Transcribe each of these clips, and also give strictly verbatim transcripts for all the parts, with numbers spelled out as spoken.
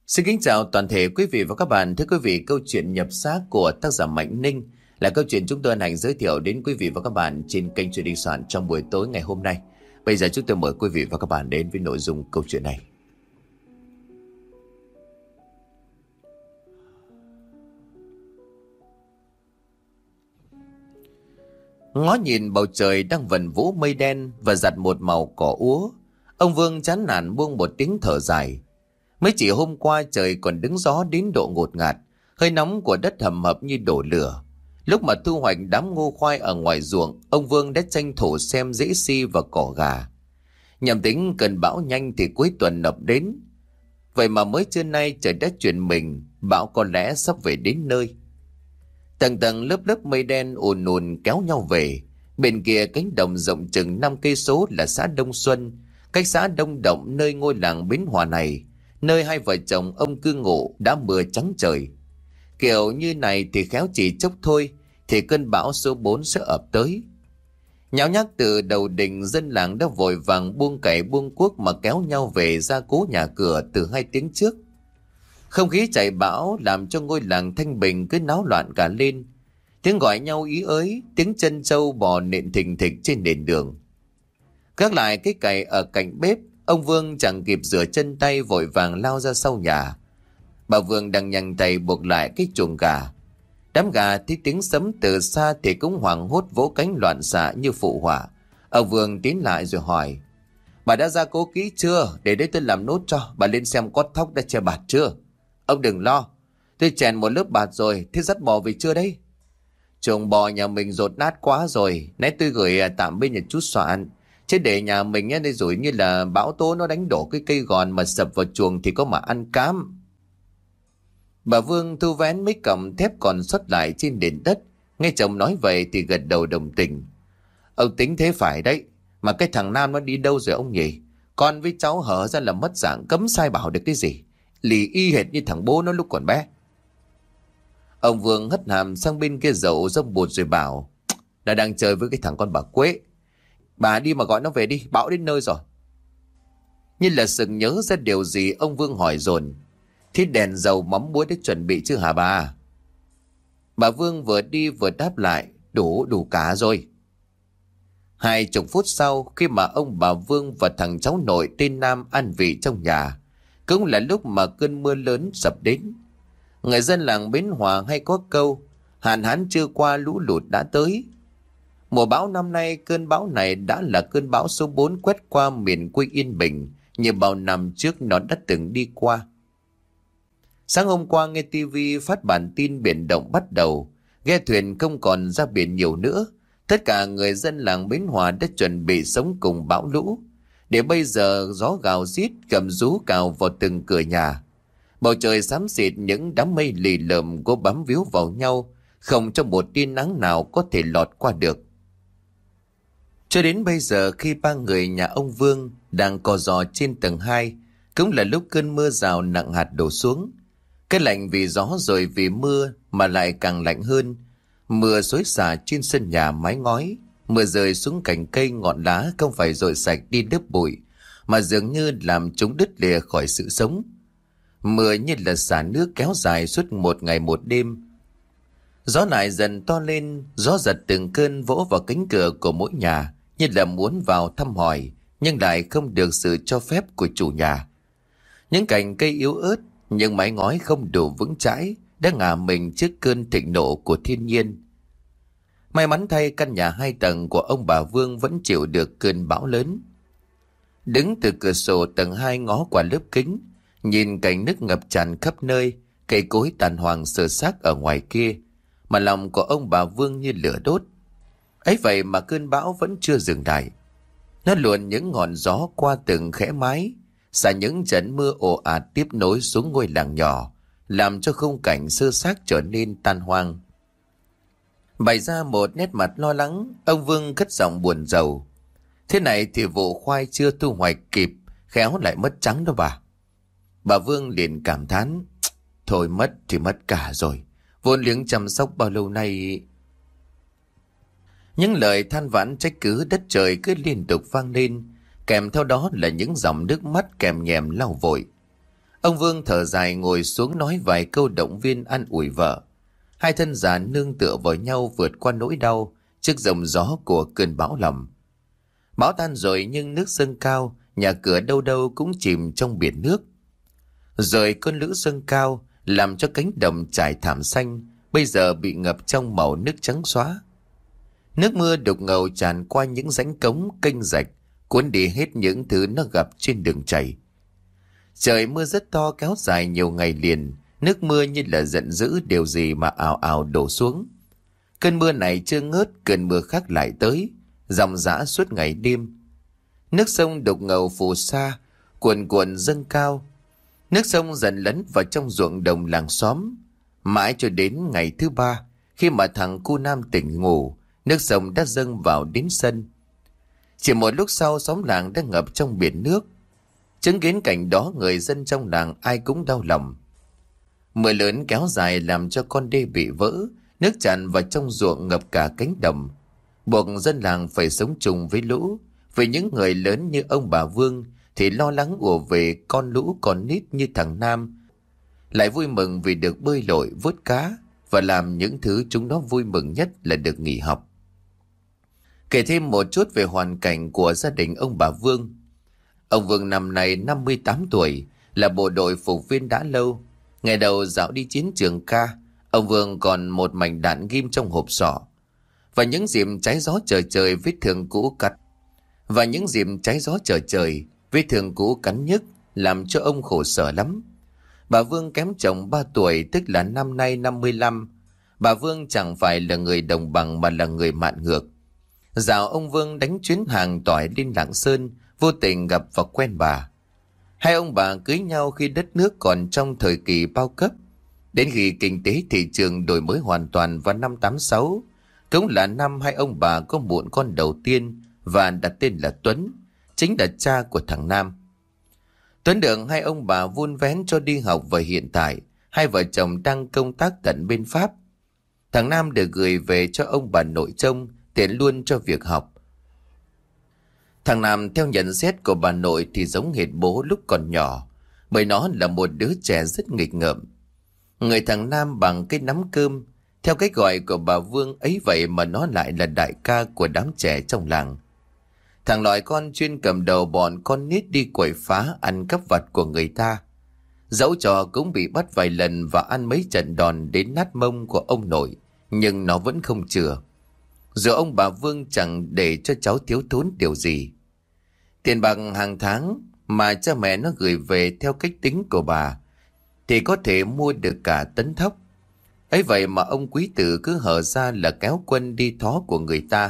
Xin kính chào toàn thể quý vị và các bạn. Thưa quý vị, câu chuyện Nhập Xác của tác giả Mạnh Ninh là câu chuyện chúng tôi hân hạnh giới thiệu đến quý vị và các bạn trên kênh Chuyện Đình Soạn trong buổi tối ngày hôm nay. Bây giờ chúng tôi mời quý vị và các bạn đến với nội dung câu chuyện này. Ngó nhìn bầu trời đang vần vũ mây đen và giặt một màu cỏ úa, ông Vương chán nản buông một tiếng thở dài. Mới chỉ hôm qua trời còn đứng gió đến độ ngột ngạt, hơi nóng của đất hầm hập như đổ lửa. Lúc mà thu hoạch đám ngô khoai ở ngoài ruộng, ông Vương đã tranh thủ xem rễ si và cỏ gà. Nhằm tính cơn bão nhanh thì cuối tuần ập đến. Vậy mà mới trưa nay trời đã chuyển mình, bão có lẽ sắp về đến nơi. Tầng tầng lớp lớp mây đen ùn ùn kéo nhau về. Bên kia cánh đồng rộng chừng năm cây số là xã Đông Xuân, cách xã Đông Động nơi ngôi làng Bến Hòa này, nơi hai vợ chồng ông cư ngụ đã mưa trắng trời. Kiểu như này thì khéo chỉ chốc thôi thì cơn bão số bốn sẽ ập tới. Nháo nhác từ đầu đình, dân làng đã vội vàng buông cày buông cuốc mà kéo nhau về gia cố nhà cửa từ hai tiếng trước. Không khí chạy bão làm cho ngôi làng thanh bình cứ náo loạn cả lên. Tiếng gọi nhau ý ới, tiếng chân trâu bò nện thình thịch trên nền đường. Gác lại cái cày ở cạnh bếp, ông Vương chẳng kịp rửa chân tay vội vàng lao ra sau nhà. Bà Vương đang nhanh tay buộc lại cái chuồng gà. Đám gà thấy tiếng sấm từ xa thì cũng hoảng hốt vỗ cánh loạn xạ như phụ họa. Ông Vương tiến lại rồi hỏi: "Bà đã gia cố kỹ chưa? Để đấy tôi làm nốt cho. Bà lên xem cót thóc đã che bạt chưa?" "Ông đừng lo, tôi chèn một lớp bạt rồi. Thế dắt bò về chưa đấy?" "Chuồng bò nhà mình dột nát quá rồi. Nãy tôi gửi tạm bên nhà chú Soạn. Chứ để nhà mình đây rồi như là bão tố nó đánh đổ cái cây gòn mà sập vào chuồng thì có mà ăn cám." Bà Vương thu vén mấy cọng thép còn sót lại trên nền đất. Nghe chồng nói vậy thì gật đầu đồng tình. "Ông tính thế phải đấy. Mà cái thằng Nam nó đi đâu rồi ông nhỉ? Con với cháu hở ra là mất dạng, cấm sai bảo được cái gì. Lì y hệt như thằng bố nó lúc còn bé." Ông Vương hất hàm sang bên kia dậu dốc bụt rồi bảo: "Nó đang chơi với cái thằng con bà Quế. Bà đi mà gọi nó về đi, bão đến nơi rồi." Như là sực nhớ ra điều gì, ông Vương hỏi dồn: "Thế đèn dầu mắm muối đã chuẩn bị chưa hả bà?" Bà Vương vừa đi vừa đáp lại: "Đủ, đủ cả rồi." Hai chục phút sau, khi mà ông bà Vương và thằng cháu nội tên Nam ăn vị trong nhà, cũng là lúc mà cơn mưa lớn sập đến. Người dân làng Bến Hòa hay có câu: hạn hán chưa qua lũ lụt đã tới. Mùa bão năm nay, cơn bão này đã là cơn bão số bốn quét qua miền quê Yên Bình như bao năm trước nó đã từng đi qua. Sáng hôm qua nghe tivi phát bản tin biển động bắt đầu, ghe thuyền không còn ra biển nhiều nữa. Tất cả người dân làng Bến Hòa đã chuẩn bị sống cùng bão lũ. Để bây giờ gió gào rít, gầm rú cào vào từng cửa nhà. Bầu trời xám xịt, những đám mây lì lợm cố bám víu vào nhau, không cho một tia nắng nào có thể lọt qua được. Cho đến bây giờ, khi ba người nhà ông Vương đang co giò trên tầng hai, cũng là lúc cơn mưa rào nặng hạt đổ xuống. Cái lạnh vì gió rồi vì mưa mà lại càng lạnh hơn. Mưa xối xả trên sân nhà mái ngói, mưa rơi xuống cành cây ngọn lá không phải dội sạch đi lớp bụi, mà dường như làm chúng đứt lìa khỏi sự sống. Mưa như là xả nước kéo dài suốt một ngày một đêm. Gió lại dần to lên, gió giật từng cơn vỗ vào cánh cửa của mỗi nhà, như là muốn vào thăm hỏi, nhưng lại không được sự cho phép của chủ nhà. Những cành cây yếu ớt, những mái ngói không đủ vững chãi, đã ngả mình trước cơn thịnh nộ của thiên nhiên. May mắn thay, căn nhà hai tầng của ông bà Vương vẫn chịu được cơn bão lớn. Đứng từ cửa sổ tầng hai ngó qua lớp kính, nhìn cảnh nước ngập tràn khắp nơi, cây cối tàn hoàng sơ xác ở ngoài kia, mà lòng của ông bà Vương như lửa đốt. Ấy vậy mà cơn bão vẫn chưa dừng lại. Nó luồn những ngọn gió qua từng khẽ mái, xả những trận mưa ồ ạt tiếp nối xuống ngôi làng nhỏ, làm cho khung cảnh sơ xác trở nên tan hoang. Bày ra một nét mặt lo lắng, ông Vương cất giọng buồn rầu: "Thế này thì vụ khoai chưa thu hoạch kịp, khéo lại mất trắng đó bà." Bà Vương liền cảm thán: "Thôi mất thì mất cả rồi, vốn liếng chăm sóc bao lâu nay." Những lời than vãn trách cứ đất trời cứ liên tục vang lên, kèm theo đó là những dòng nước mắt kèm nhèm lau vội. Ông Vương thở dài ngồi xuống nói vài câu động viên an ủi vợ. Hai thân già nương tựa vào nhau vượt qua nỗi đau trước dòng gió của cơn bão lầm. Bão tan rồi nhưng nước dâng cao, nhà cửa đâu đâu cũng chìm trong biển nước. Rồi cơn lũ dâng cao làm cho cánh đồng trải thảm xanh bây giờ bị ngập trong màu nước trắng xóa. Nước mưa đục ngầu tràn qua những rãnh cống kênh rạch, cuốn đi hết những thứ nó gặp trên đường chảy. Trời mưa rất to kéo dài nhiều ngày liền, nước mưa như là giận dữ điều gì mà ào ào đổ xuống. Cơn mưa này chưa ngớt, cơn mưa khác lại tới, dòng dã suốt ngày đêm. Nước sông đục ngầu phù sa, cuồn cuộn dâng cao. Nước sông dần lấn vào trong ruộng đồng làng xóm. Mãi cho đến ngày thứ ba, khi mà thằng cu Nam tỉnh ngủ, nước sông đã dâng vào đến sân. Chỉ một lúc sau, xóm làng đã ngập trong biển nước. Chứng kiến cảnh đó, người dân trong làng ai cũng đau lòng. Mưa lớn kéo dài làm cho con đê bị vỡ, nước tràn vào trong ruộng ngập cả cánh đồng, buộc dân làng phải sống chung với lũ. Vì những người lớn như ông bà Vương thì lo lắng ùa về con lũ con nít như thằng Nam, lại vui mừng vì được bơi lội vớt cá và làm những thứ chúng nó vui mừng nhất là được nghỉ học. Kể thêm một chút về hoàn cảnh của gia đình ông bà Vương. Ông Vương năm nay năm mươi tám tuổi, là bộ đội phục viên đã lâu. Ngày đầu dạo đi chiến trường ca, ông Vương còn một mảnh đạn ghim trong hộp sọ. Và những dịp trái gió trời trời vết thương cũ cắt Và những dịp trái gió trời trời vết thương cũ cắn nhức làm cho ông khổ sở lắm. Bà Vương kém chồng ba tuổi, tức là năm nay năm mươi lăm. Bà Vương chẳng phải là người đồng bằng mà là người mạn ngược. Dạo ông Vương đánh chuyến hàng tỏi lên Lạng Sơn, vô tình gặp và quen bà. Hai ông bà cưới nhau khi đất nước còn trong thời kỳ bao cấp. Đến khi kinh tế thị trường đổi mới hoàn toàn vào năm tám sáu, cũng là năm hai ông bà có muộn con đầu tiên và đặt tên là Tuấn, chính là cha của thằng Nam. Tuấn được hai ông bà vun vén cho đi học và hiện tại hai vợ chồng đang công tác tận bên Pháp. Thằng Nam được gửi về cho ông bà nội trông, tiện luôn cho việc học. Thằng Nam theo nhận xét của bà nội thì giống hệt bố lúc còn nhỏ, bởi nó là một đứa trẻ rất nghịch ngợm. Người thằng Nam bằng cái nắm cơm, theo cách gọi của bà Vương ấy vậy mà nó lại là đại ca của đám trẻ trong làng. Thằng loại con chuyên cầm đầu bọn con nít đi quậy phá ăn cắp vặt của người ta. Dẫu trò cũng bị bắt vài lần và ăn mấy trận đòn đến nát mông của ông nội, nhưng nó vẫn không chừa. Dù ông bà Vương chẳng để cho cháu thiếu thốn điều gì. Tiền bạc hàng tháng mà cha mẹ nó gửi về theo cách tính của bà thì có thể mua được cả tấn thóc. Ấy vậy mà ông quý tử cứ hở ra là kéo quân đi thó của người ta.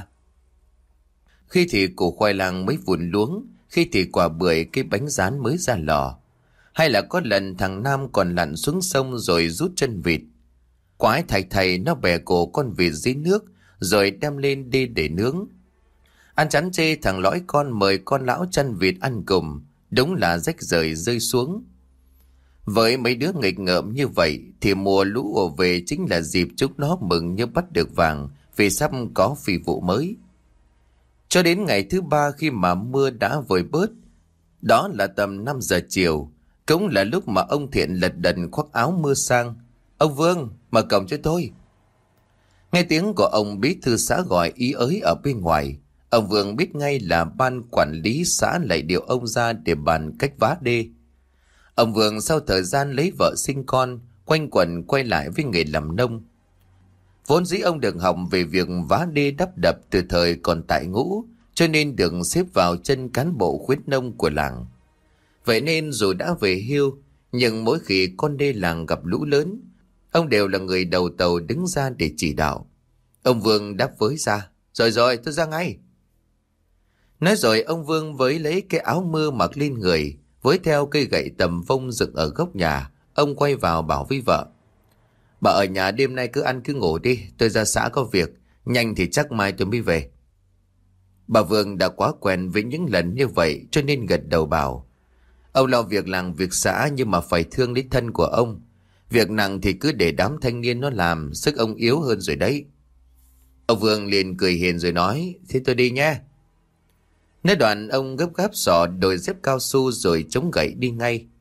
Khi thì củ khoai lang mới vụn luống, khi thì quả bưởi cái bánh rán mới ra lò. Hay là có lần thằng Nam còn lặn xuống sông rồi rút chân vịt. Quái thầy thầy nó bè cổ con vịt dưới nước rồi đem lên đi để nướng. Ăn chán chê, thằng lõi con mời con lão chăn vịt ăn cùng, đúng là rách rời rơi xuống. Với mấy đứa nghịch ngợm như vậy thì mùa lũ ùa về chính là dịp chúng nó mừng như bắt được vàng vì sắp có phi vụ mới. Cho đến ngày thứ ba khi mà mưa đã vơi bớt, đó là tầm năm giờ chiều, cũng là lúc mà ông Thiện lật đật khoác áo mưa sang. Ông Vương, mở cổng cho tôi. Nghe tiếng của ông bí thư xã gọi ý ới ở bên ngoài, ông Vương biết ngay là ban quản lý xã lại điều ông ra để bàn cách vá đê. Ông Vương sau thời gian lấy vợ sinh con, quanh quẩn quay lại với nghề làm nông. Vốn dĩ ông được học về việc vá đê đắp đập từ thời còn tại ngũ, cho nên được xếp vào chân cán bộ khuyến nông của làng. Vậy nên dù đã về hưu, nhưng mỗi khi con đê làng gặp lũ lớn, ông đều là người đầu tàu đứng ra để chỉ đạo. Ông Vương đáp với ra, rồi rồi tôi ra ngay. Nói rồi ông Vương với lấy cái áo mưa mặc lên người, với theo cây gậy tầm vông dựng ở góc nhà. Ông quay vào bảo với vợ, bà ở nhà đêm nay cứ ăn cứ ngủ đi, tôi ra xã có việc, nhanh thì chắc mai tôi mới về. Bà Vương đã quá quen với những lần như vậy cho nên gật đầu bảo, ông lo việc làng việc xã nhưng mà phải thương đến thân của ông. Việc nặng thì cứ để đám thanh niên nó làm, sức ông yếu hơn rồi đấy. Ông Vương liền cười hiền rồi nói, thế tôi đi nhé. Nói đoạn ông gấp gáp xỏ đôi dép cao su rồi chống gậy đi ngay.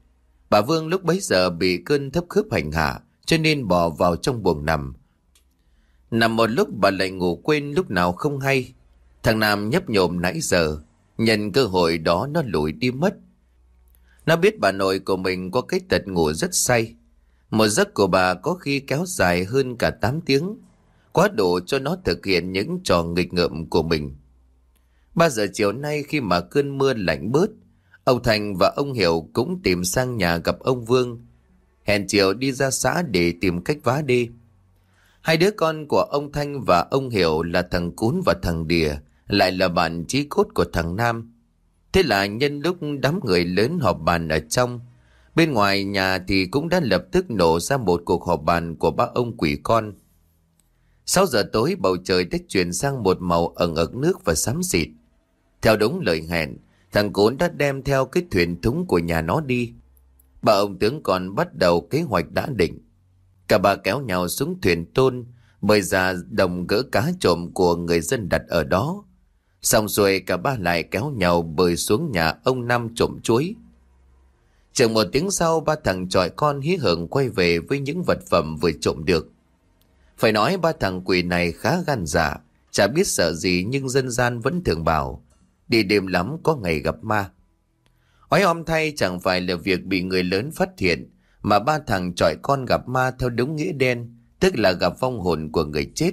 Bà Vương lúc bấy giờ bị cơn thấp khớp hành hạ, cho nên bò vào trong buồng nằm. Nằm một lúc bà lại ngủ quên lúc nào không hay. Thằng Nam nhấp nhổm nãy giờ, nhân cơ hội đó nó lủi đi mất. Nó biết bà nội của mình có cái tật ngủ rất say. Một giấc của bà có khi kéo dài hơn cả tám tiếng, quá đủ cho nó thực hiện những trò nghịch ngợm của mình. Ba giờ chiều nay khi mà cơn mưa lạnh bớt, ông Thành và ông Hiểu cũng tìm sang nhà gặp ông Vương. Hẹn chiều đi ra xã để tìm cách vá đê. Hai đứa con của ông Thanh và ông Hiểu là thằng Cún và thằng Đìa, lại là bạn chí cốt của thằng Nam. Thế là nhân lúc đám người lớn họp bàn ở trong, bên ngoài nhà thì cũng đã lập tức nổ ra một cuộc họp bàn của ba ông quỷ con. Sáu giờ tối bầu trời đã chuyển sang một màu ẩn ẩn nước và xám xịt. Theo đúng lời hẹn, thằng Cún đã đem theo cái thuyền thúng của nhà nó đi. Ba ông tướng còn bắt đầu kế hoạch đã định. Cả ba kéo nhau xuống thuyền tôn, bơi ra đồng gỡ cá trộm của người dân đặt ở đó. Xong rồi cả ba lại kéo nhau bơi xuống nhà ông Năm trộm chuối. Chừng một tiếng sau, ba thằng chọi con hí hửng quay về với những vật phẩm vừa trộm được. Phải nói ba thằng quỷ này khá gan dạ, chả biết sợ gì, nhưng dân gian vẫn thường bảo đi đêm lắm có ngày gặp ma. Oái om thay, chẳng phải là việc bị người lớn phát hiện, mà ba thằng chọi con gặp ma theo đúng nghĩa đen, tức là gặp vong hồn của người chết.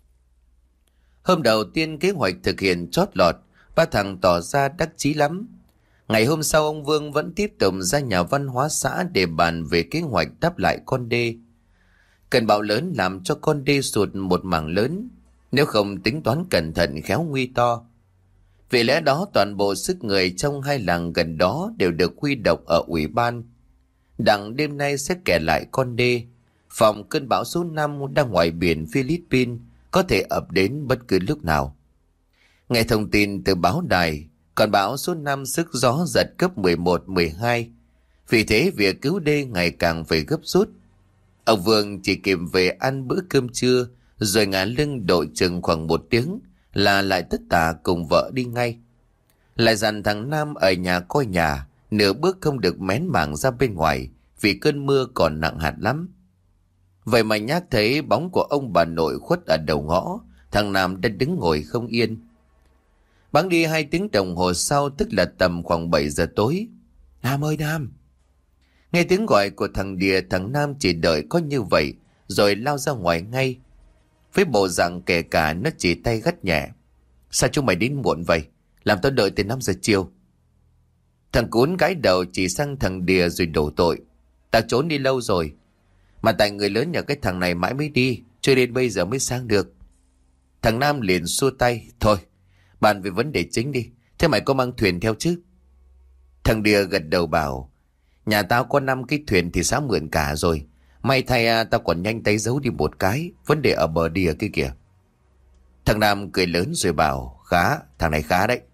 Hôm đầu tiên kế hoạch thực hiện chót lọt, ba thằng tỏ ra đắc chí lắm. Ngày hôm sau ông Vương vẫn tiếp tục ra nhà văn hóa xã để bàn về kế hoạch đắp lại con đê. Cơn bão lớn làm cho con đê sụt một mảng lớn, nếu không tính toán cẩn thận khéo nguy to. Vì lẽ đó toàn bộ sức người trong hai làng gần đó đều được huy động ở ủy ban. Đặng đêm nay sẽ kẻ lại con đê, phòng cơn bão số năm đang ngoài biển Philippines, có thể ập đến bất cứ lúc nào. Nghe thông tin từ báo đài, còn bão số năm sức gió giật cấp mười một, mười hai. Vì thế việc cứu đê ngày càng phải gấp rút. Ông Vương chỉ kịp về ăn bữa cơm trưa, rồi ngả lưng đội chừng khoảng một tiếng là lại tất tả cùng vợ đi ngay. Lại dặn thằng Nam ở nhà coi nhà, nửa bước không được mén mảng ra bên ngoài, vì cơn mưa còn nặng hạt lắm. Vậy mà nhác thấy bóng của ông bà nội khuất ở đầu ngõ, thằng Nam đã đứng ngồi không yên. Bắn đi hai tiếng đồng hồ sau, tức là tầm khoảng bảy giờ tối. Nam ơi Nam! Nghe tiếng gọi của thằng Đìa, thằng Nam chỉ đợi có như vậy, rồi lao ra ngoài ngay. Với bộ dạng kể cả, nó chỉ tay gắt nhẹ. Sao chúng mày đến muộn vậy? Làm tao đợi từ năm giờ chiều. Thằng Cún gãi đầu chỉ sang thằng Đìa rồi đổ tội. Tao trốn đi lâu rồi. Mà tại người lớn nhà cái thằng này mãi mới đi, cho đến bây giờ mới sang được. Thằng Nam liền xua tay. Thôi, bàn về vấn đề chính đi. Thế mày có mang thuyền theo chứ? Thằng Đìa gật đầu bảo. Nhà tao có năm cái thuyền thì xã mượn cả rồi. May thay à, tao còn nhanh tay giấu đi một cái. Vấn đề ở bờ Đìa kia kìa. Thằng Nam cười lớn rồi bảo. Khá, thằng này khá đấy.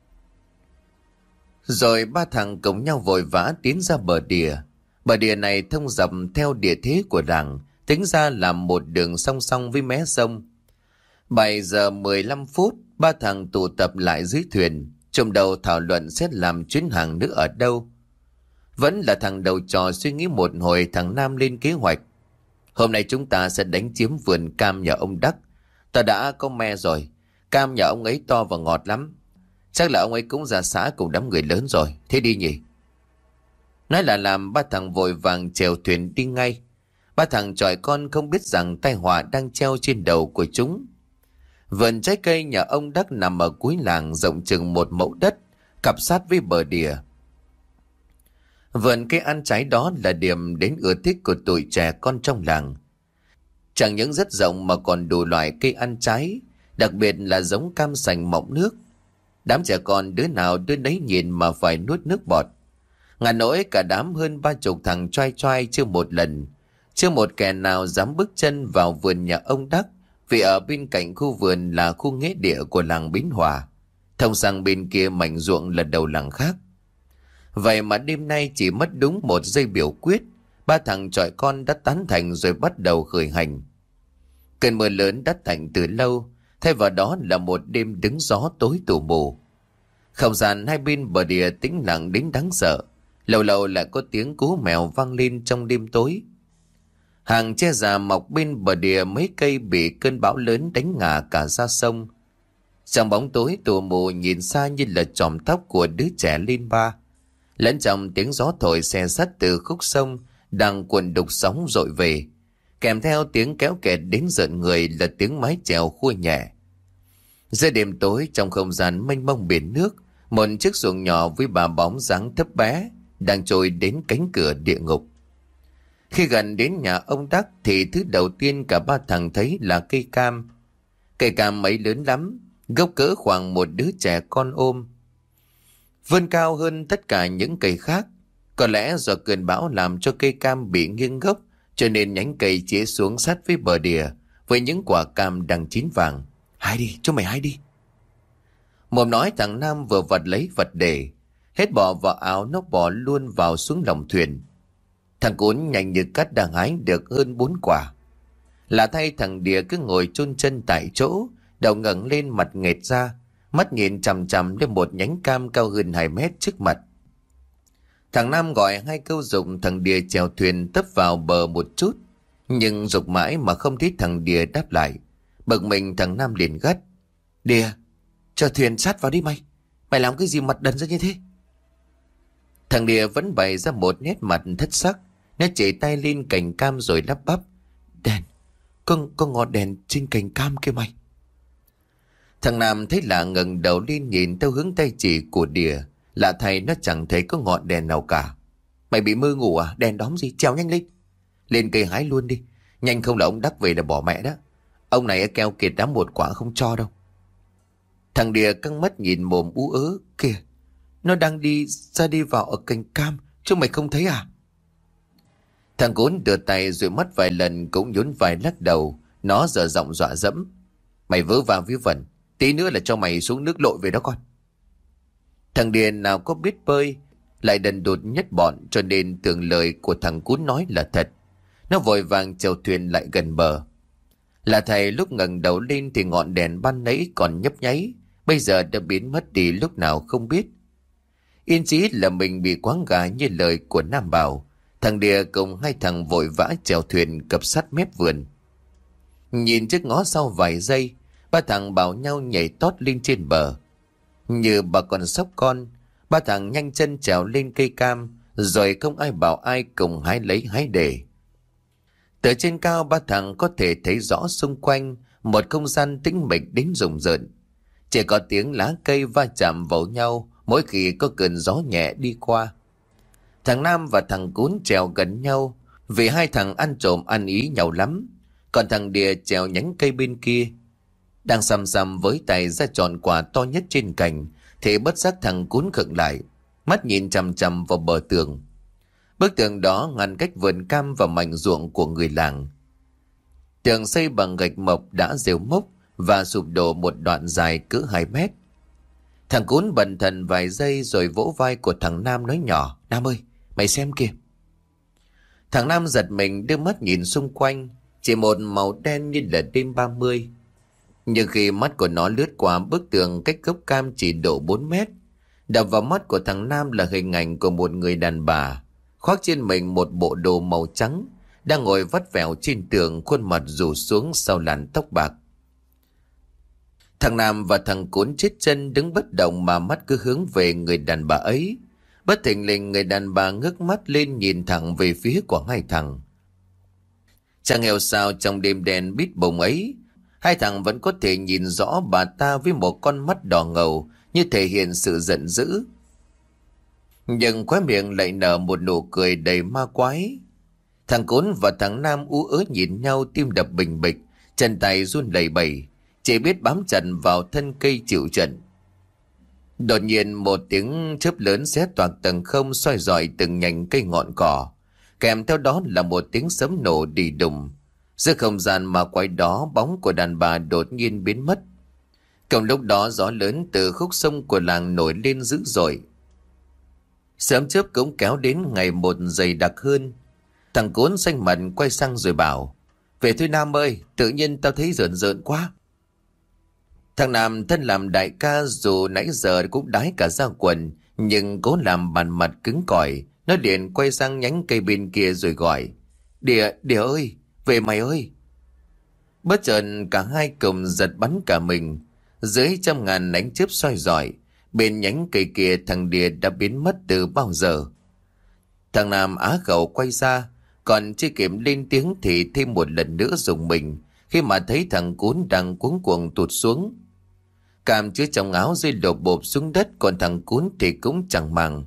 Rồi ba thằng cùng nhau vội vã tiến ra bờ Đìa. Bờ Đìa này thông dọc theo địa thế của làng, tính ra là một đường song song với mé sông. Bảy giờ mười lăm phút, ba thằng tụ tập lại dưới thuyền, chồm đầu thảo luận xét làm chuyến hàng nữa ở đâu. Vẫn là thằng đầu trò suy nghĩ một hồi, thằng Nam lên kế hoạch. Hôm nay chúng ta sẽ đánh chiếm vườn cam nhà ông Đắc. Ta đã có me rồi, cam nhà ông ấy to và ngọt lắm. Chắc là ông ấy cũng ra xã cùng đám người lớn rồi, thế đi nhỉ? Nói là làm, ba thằng vội vàng chèo thuyền đi ngay. Ba thằng chọi con không biết rằng tai họa đang treo trên đầu của chúng. Vườn trái cây nhà ông Đắc nằm ở cuối làng, rộng chừng một mẫu đất, cặp sát với bờ Đìa. Vườn cây ăn trái đó là điểm đến ưa thích của tụi trẻ con trong làng. Chẳng những rất rộng mà còn đủ loại cây ăn trái, đặc biệt là giống cam sành mọng nước. Đám trẻ con đứa nào đứa nấy nhìn mà phải nuốt nước bọt. Ngà nỗi cả đám hơn ba chục thằng choai choai chưa một lần, chưa một kẻ nào dám bước chân vào vườn nhà ông Đắc, vì ở bên cạnh khu vườn là khu nghĩa địa của làng Bính Hòa, thông sang bên kia mảnh ruộng là đầu làng khác. Vậy mà đêm nay chỉ mất đúng một giây biểu quyết, ba thằng chọi con đã tán thành rồi bắt đầu khởi hành. Cơn mưa lớn đã tạnh từ lâu, thay vào đó là một đêm đứng gió tối tù mù. Không gian hai bên bờ Đìa tĩnh lặng đến đáng sợ, Lâu lâu lại có tiếng cú mèo vang lên trong đêm tối. Hàng tre già mọc bên bờ đìa mấy cây bị cơn bão lớn đánh ngả cả ra sông. Trong bóng tối tù mù nhìn xa như là chòm tóc của đứa trẻ lên ba. Lẫn trong tiếng gió thổi xe sắt từ khúc sông đang cuồn đục sóng dội về. Kèm theo tiếng kéo kẹt đến rợn người là tiếng mái chèo khua nhẹ. Giữa đêm tối trong không gian mênh mông biển nước, một chiếc xuồng nhỏ với bà bóng dáng thấp bé đang trôi đến cánh cửa địa ngục. Khi gần đến nhà ông Đắc thì thứ đầu tiên cả ba thằng thấy là cây cam. Cây cam ấy lớn lắm, gốc cỡ khoảng một đứa trẻ con ôm. Vươn cao hơn tất cả những cây khác. Có lẽ do cơn bão làm cho cây cam bị nghiêng gốc, cho nên nhánh cây chĩa xuống sát với bờ đìa với những quả cam đang chín vàng. Hái đi, cho mày hái đi. Mồm nói thằng Nam vừa vật lấy vật để, hết bỏ vào áo nó bỏ luôn vào xuống lòng thuyền. Thằng Cún nhanh như cắt đang hái được hơn bốn quả. Là thay thằng Đìa cứ ngồi chôn chân tại chỗ, đầu ngẩng lên mặt nghệt ra, mắt nhìn chằm chằm lên một nhánh cam cao hơn hai mét trước mặt. Thằng Nam gọi hai câu giục thằng Đìa chèo thuyền tấp vào bờ một chút, nhưng giục mãi mà không thấy thằng Đìa đáp lại. Bực mình thằng Nam liền gắt: Đìa, cho thuyền sát vào đi mày, mày làm cái gì mặt đần ra như thế? Thằng Đìa vẫn bày ra một nét mặt thất sắc, nó chỉ tay lên cành cam rồi lắp bắp: Đèn, con con ngọn đèn trên cành cam kia mày. Thằng Nam thấy lạ ngẩng đầu lên nhìn theo hướng tay chỉ của Đìa. Lạ thay nó chẳng thấy có ngọn đèn nào cả. Mày bị mơ ngủ à? Đèn đóm gì? Trèo nhanh lên, lên cây hái luôn đi, nhanh không là ông Đắc về là bỏ mẹ đó. Ông này keo kiệt đám một quả không cho đâu. Thằng Đìa căng mắt nhìn mồm ú ớ: Kìa, nó đang đi ra đi vào ở cành cam, chứ mày không thấy à? Thằng Cún đưa tay rồi mắt vài lần cũng nhún vai lắc đầu. Nó dở giọng dọa dẫm: Mày vớ vào vía vẩn, tí nữa là cho mày xuống nước lội về đó con. Thằng Đìa nào có biết bơi, lại đần đột nhất bọn, cho nên tưởng lời của thằng Cún nói là thật. Nó vội vàng chèo thuyền lại gần bờ. Là thầy lúc ngẩng đầu lên thì ngọn đèn ban nãy còn nhấp nháy, bây giờ đã biến mất đi lúc nào không biết. Yên chí là mình bị quáng gà như lời của Nam bảo. Thằng Đìa cùng hai thằng vội vã chèo thuyền cập sát mép vườn. Nhìn trước ngó sau vài giây, ba thằng bảo nhau nhảy tót lên trên bờ. Như bà con sóc con, ba thằng nhanh chân trèo lên cây cam, rồi không ai bảo ai cùng hái lấy hái để. Từ trên cao ba thằng có thể thấy rõ xung quanh một không gian tĩnh mịch đến rùng rợn. Chỉ có tiếng lá cây va chạm vào nhau mỗi khi có cơn gió nhẹ đi qua. Thằng Nam và thằng Cún trèo gần nhau vì hai thằng ăn trộm ăn ý nhau lắm. Còn thằng Đìa trèo nhánh cây bên kia. Đang xăm xăm với tay ra tròn quả to nhất trên cành thì bất giác thằng Cún khựng lại, mắt nhìn chằm chằm vào bờ tường. Bức tường đó ngăn cách vườn cam và mảnh ruộng của người làng. Tường xây bằng gạch mộc đã rêu mốc và sụp đổ một đoạn dài cỡ hai mét. Thằng Cún bần thần vài giây rồi vỗ vai của thằng Nam nói nhỏ: Nam ơi, mày xem kìa. Thằng Nam giật mình đưa mắt nhìn xung quanh, chỉ một màu đen như là đêm ba mươi. Nhưng khi mắt của nó lướt qua bức tường cách gốc cam chỉ độ bốn mét, đập vào mắt của thằng Nam là hình ảnh của một người đàn bà, khoác trên mình một bộ đồ màu trắng, đang ngồi vắt vẻo trên tường, khuôn mặt rủ xuống sau làn tóc bạc. Thằng Nam và thằng Cún chết chân đứng bất động mà mắt cứ hướng về người đàn bà ấy. Bất thình lình người đàn bà ngước mắt lên nhìn thẳng về phía của hai thằng. Chẳng hiểu sao trong đêm đen bít bồng ấy, hai thằng vẫn có thể nhìn rõ bà ta với một con mắt đỏ ngầu như thể hiện sự giận dữ. Nhưng khóe miệng lại nở một nụ cười đầy ma quái. Thằng Cún và thằng Nam ú ớ nhìn nhau, tim đập bình bịch, chân tay run lẩy bẩy, chỉ biết bám chặt vào thân cây chịu trận. Đột nhiên một tiếng chớp lớn xé toạc tầng không, soi rọi từng nhành cây ngọn cỏ, kèm theo đó là một tiếng sấm nổ đì đùng. Giữa không gian ma quái đó, bóng của đàn bà đột nhiên biến mất. Cùng lúc đó gió lớn từ khúc sông của làng nổi lên dữ dội. Sớm chớp cũng kéo đến ngày một dày đặc hơn. Thằng Cún xanh mặt quay sang rồi bảo: Về thôi Nam ơi, tự nhiên tao thấy rợn rợn quá. Thằng Nam thân làm đại ca dù nãy giờ cũng đái cả da quần, nhưng cố làm bàn mặt cứng cỏi, Nó liền quay sang nhánh cây bên kia rồi gọi: Đìa, Đìa ơi, về mày ơi. Bất chợt cả hai cùng giật bắn cả mình. Dưới trăm ngàn ánh chớp soi rọi, bên nhánh cây kia thằng Đìa đã biến mất từ bao giờ. Thằng Nam á khẩu quay ra, còn chưa kịp lên tiếng thì thêm một lần nữa rùng mình khi mà thấy thằng Cún đang cuống cuồng tụt xuống. Cam chứa trong áo rơi lộp bộp xuống đất, còn thằng Cún thì cũng chẳng màng.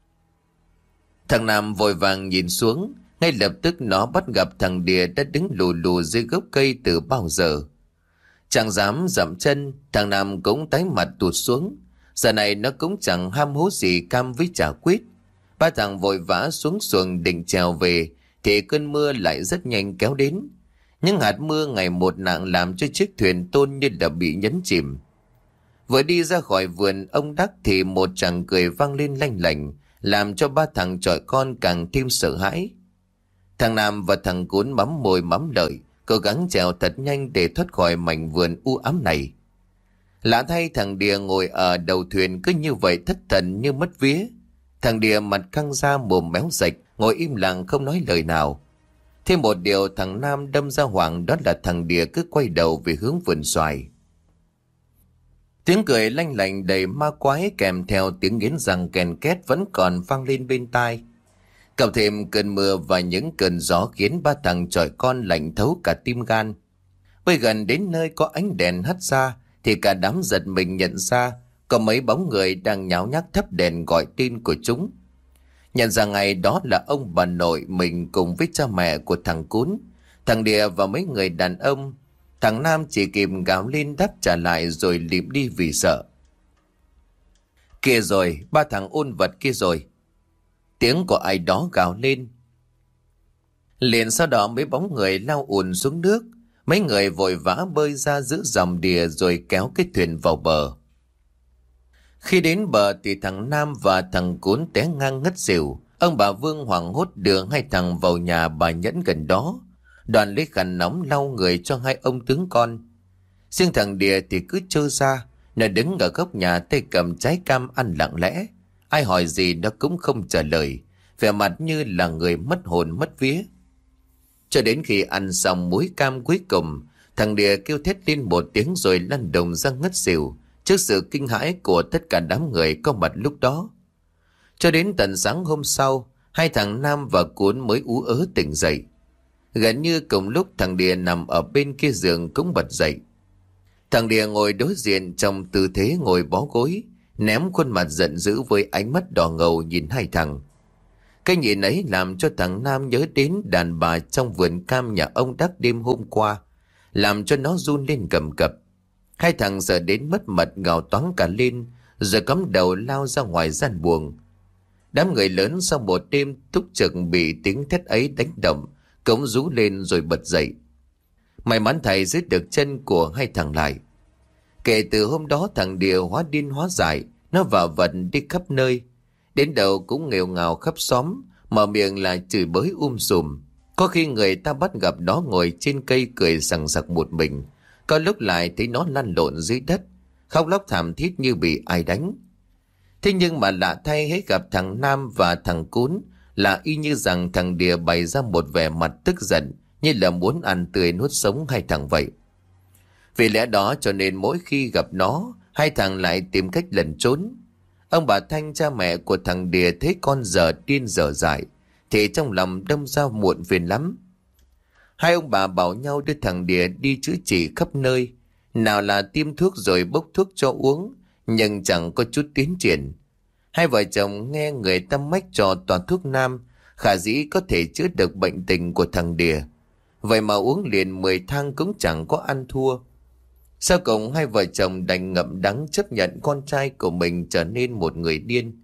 Thằng Nam vội vàng nhìn xuống, ngay lập tức nó bắt gặp thằng Đìa đã đứng lù lù dưới gốc cây từ bao giờ. Chẳng dám dậm chân, thằng Nam cũng tái mặt tụt xuống. Giờ này nó cũng chẳng ham hố gì Cam với chả Quýt. Ba thằng vội vã xuống xuồng định trèo về thì cơn mưa lại rất nhanh kéo đến. Những hạt mưa ngày một nặng làm cho chiếc thuyền tôn như là bị nhấn chìm. Vừa đi ra khỏi vườn ông Đắc thì một tràng cười vang lên lanh lảnh, làm cho ba thằng chọi con càng thêm sợ hãi. Thằng Nam và thằng Cún mắm môi mắm lợi, cố gắng trèo thật nhanh để thoát khỏi mảnh vườn u ám này. Lạ thay thằng Đìa ngồi ở đầu thuyền cứ như vậy thất thần như mất vía. Thằng Đìa mặt căng ra mồm méo rạch, ngồi im lặng không nói lời nào. Thêm một điều thằng Nam đâm ra hoảng, đó là thằng Đìa cứ quay đầu về hướng vườn xoài. Tiếng cười lanh lảnh đầy ma quái kèm theo tiếng nghiến răng kèn két vẫn còn vang lên bên tai. Cộng thêm cơn mưa và những cơn gió khiến ba thằng chọi con lạnh thấu cả tim gan. Bây gần đến nơi có ánh đèn hắt ra thì cả đám giật mình nhận ra có mấy bóng người đang nháo nhác thắp đèn gọi tên của chúng. Nhận ra ngay đó là ông bà nội mình cùng với cha mẹ của thằng Cún, thằng Đìa và mấy người đàn ông. Thằng Nam chỉ kịp gào lên đáp trả lại rồi lịm đi vì sợ. Kia rồi, ba thằng ôn vật kia rồi. Tiếng của ai đó gào lên. Liền sau đó mấy bóng người lao ùn xuống nước. Mấy người vội vã bơi ra giữa dòng Đìa rồi kéo cái thuyền vào bờ. Khi đến bờ thì thằng Nam và thằng Cún té ngang ngất xỉu. Ông bà Vương hoảng hốt đưa hai thằng vào nhà bà Nhẫn gần đó. Đoàn lấy khăn nóng lau người cho hai ông tướng con. Riêng thằng Đìa thì cứ trơ ra, nó đứng ở góc nhà tay cầm trái cam ăn lặng lẽ. Ai hỏi gì nó cũng không trả lời, vẻ mặt như là người mất hồn mất vía. Cho đến khi ăn xong muối cam cuối cùng, thằng Đìa kêu thét lên một tiếng rồi lăn đùng ra ngất xỉu trước sự kinh hãi của tất cả đám người có mặt lúc đó. Cho đến tận sáng hôm sau, hai thằng Nam và Cún mới ú ớ tỉnh dậy. Gần như cùng lúc thằng Đìa nằm ở bên kia giường cũng bật dậy. Thằng Đìa ngồi đối diện trong tư thế ngồi bó gối, ném khuôn mặt giận dữ với ánh mắt đỏ ngầu nhìn hai thằng. Cái nhìn ấy làm cho thằng Nam nhớ đến đàn bà trong vườn cam nhà ông Đắc đêm hôm qua, làm cho nó run lên cầm cập. Hai thằng sợ đến mất mật gào toáng cả lên, rồi cắm đầu lao ra ngoài gian buồng. Đám người lớn sau một đêm túc trực bị tiếng thét ấy đánh động, cũng rú lên rồi bật dậy. May mắn thầy giết được chân của hai thằng lại. Kể từ hôm đó thằng Đìa hóa điên hóa dại, nó vào vần đi khắp nơi. Đến đầu cũng nghèo ngào khắp xóm, mở miệng là chửi bới um sùm. Có khi người ta bắt gặp nó ngồi trên cây cười sằng sặc một mình, có lúc lại thấy nó lăn lộn dưới đất, khóc lóc thảm thiết như bị ai đánh. Thế nhưng mà lạ thay, hết gặp thằng Nam và thằng Cún là y như rằng thằng Đìa bày ra một vẻ mặt tức giận, như là muốn ăn tươi nuốt sống hai thằng vậy. Vì lẽ đó cho nên mỗi khi gặp nó, hai thằng lại tìm cách lẩn trốn. Ông bà Thanh, cha mẹ của thằng Đìa thấy con dở điên dở dại thì trong lòng đâm ra muộn phiền lắm. Hai ông bà bảo nhau đưa thằng Đìa đi chữa trị khắp nơi, nào là tiêm thuốc rồi bốc thuốc cho uống, nhưng chẳng có chút tiến triển. Hai vợ chồng nghe người ta mách cho toàn thuốc nam, khả dĩ có thể chữa được bệnh tình của thằng Đìa. Vậy mà uống liền mười thang cũng chẳng có ăn thua. Sau cùng hai vợ chồng đành ngậm đắng chấp nhận con trai của mình trở nên một người điên.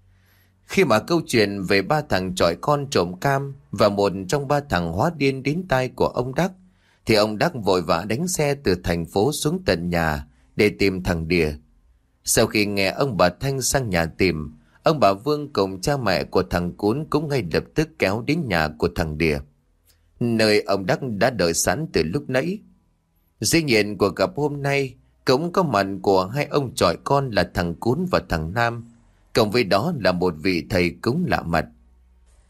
Khi mà câu chuyện về ba thằng chọi con trộm cam và một trong ba thằng hóa điên đến tai của ông Đắc, thì ông Đắc vội vã đánh xe từ thành phố xuống tận nhà để tìm thằng Đìa. Sau khi nghe ông bà Thanh sang nhà tìm, ông bà Vương cùng cha mẹ của thằng Cún cũng ngay lập tức kéo đến nhà của thằng Đìa, nơi ông Đắc đã đợi sẵn từ lúc nãy. Dĩ nhiên cuộc gặp hôm nay cũng có mặt của hai ông chọi con là thằng Cún và thằng Nam, cộng với đó là một vị thầy cúng lạ mặt.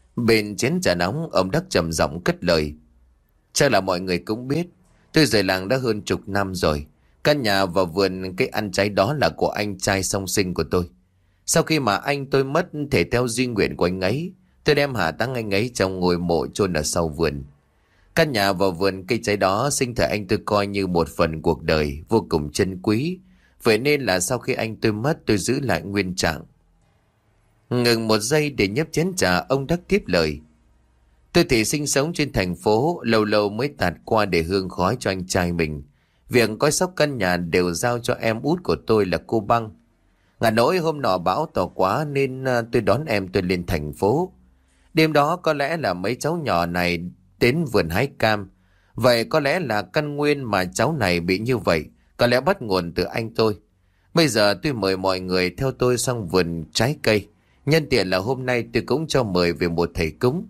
Bên chén trà nóng, ông Đắc trầm giọng cất lời. Chắc là mọi người cũng biết, tôi rời làng đã hơn chục năm rồi. Căn nhà và vườn cái ăn trái đó là của anh trai song sinh của tôi. Sau khi mà anh tôi mất, thể theo duy nguyện của anh ấy, tôi đem hạ táng anh ấy trong ngôi mộ chôn ở sau vườn. Căn nhà và vườn cây trái đó sinh thời anh tôi coi như một phần cuộc đời vô cùng chân quý. Vậy nên là sau khi anh tôi mất, tôi giữ lại nguyên trạng. Ngừng một giây để nhấp chén trà, ông Đắc tiếp lời. Tôi thì sinh sống trên thành phố, lâu lâu mới tạt qua để hương khói cho anh trai mình. Việc coi sóc căn nhà đều giao cho em út của tôi là cô Băng. Ngả nỗi hôm nọ bão to quá nên tôi đón em tôi lên thành phố. Đêm đó có lẽ là mấy cháu nhỏ này đến vườn hái cam. Vậy có lẽ là căn nguyên mà cháu này bị như vậy, có lẽ bắt nguồn từ anh tôi. Bây giờ tôi mời mọi người theo tôi sang vườn trái cây. Nhân tiện là hôm nay tôi cũng cho mời về một thầy cúng.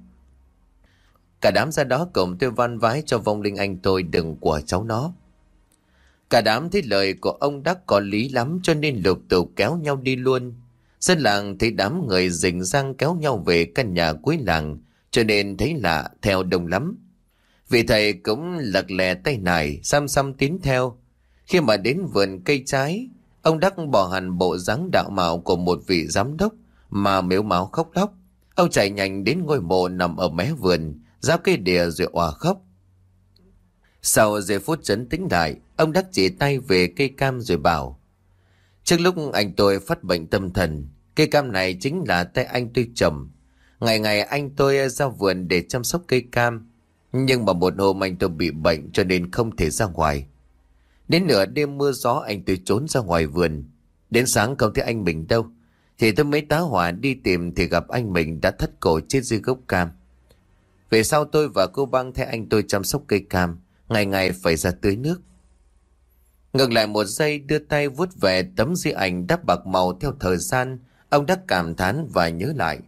Cả đám ra đó cùng tôi van vái cho vong linh anh tôi đừng của cháu nó. Cả đám thấy lời của ông Đắc có lý lắm cho nên lục tục kéo nhau đi luôn. Dân làng thấy đám người rình rang kéo nhau về căn nhà cuối làng cho nên thấy lạ theo đông lắm. Vị thầy cũng lật lè tay nải xăm xăm tiến theo. Khi mà đến vườn cây trái, ông Đắc bỏ hẳn bộ dáng đạo mạo của một vị giám đốc mà mếu máo khóc lóc. Ông chạy nhanh đến ngôi mộ nằm ở mé vườn, giáp cây đìa rồi òa khóc. Sau giây phút trấn tĩnh lại, ông Đắc chỉ tay về cây cam rồi bảo. Trước lúc anh tôi phát bệnh tâm thần, cây cam này chính là tay anh tôi trồng. Ngày ngày anh tôi ra vườn để chăm sóc cây cam. Nhưng mà một hôm anh tôi bị bệnh cho nên không thể ra ngoài. Đến nửa đêm mưa gió anh tôi trốn ra ngoài vườn. Đến sáng không thấy anh mình đâu. Thì tôi mới tá hỏa đi tìm thì gặp anh mình đã thất cổ chết dưới gốc cam. Về sau tôi và cô Băng thấy anh tôi chăm sóc cây cam, ngày ngày phải ra tưới nước. Ngừng lại một giây đưa tay vuốt về tấm di ảnh đắp bạc màu theo thời gian, ông Đắc cảm thán và nhớ lại.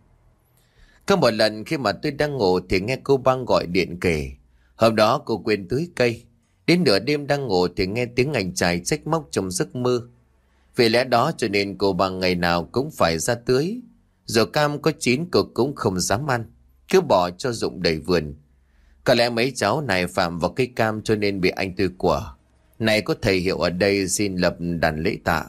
Có một lần khi mà tôi đang ngủ thì nghe cô Băng gọi điện kể. Hôm đó cô quên tưới cây. Đến nửa đêm đang ngủ thì nghe tiếng anh trai trách móc trong giấc mơ. Vì lẽ đó cho nên cô Băng ngày nào cũng phải ra tưới. Rồi cam có chín cô cũng không dám ăn, cứ bỏ cho rụng đầy vườn. Có lẽ mấy cháu này phạm vào cây cam cho nên bị anh tôi của. Này có thầy hiệu ở đây xin lập đàn lễ tạ.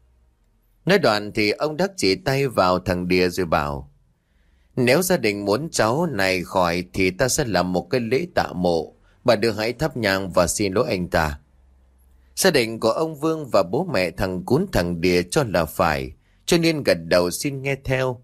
Nói đoạn thì ông Đắc chỉ tay vào thằng Đìa rồi bảo. Nếu gia đình muốn cháu này khỏi thì ta sẽ làm một cái lễ tạ mộ. Bà đưa hãy thắp nhang và xin lỗi anh ta. Gia đình của ông Vương và bố mẹ thằng Cún thằng Đìa cho là phải, cho nên gật đầu xin nghe theo.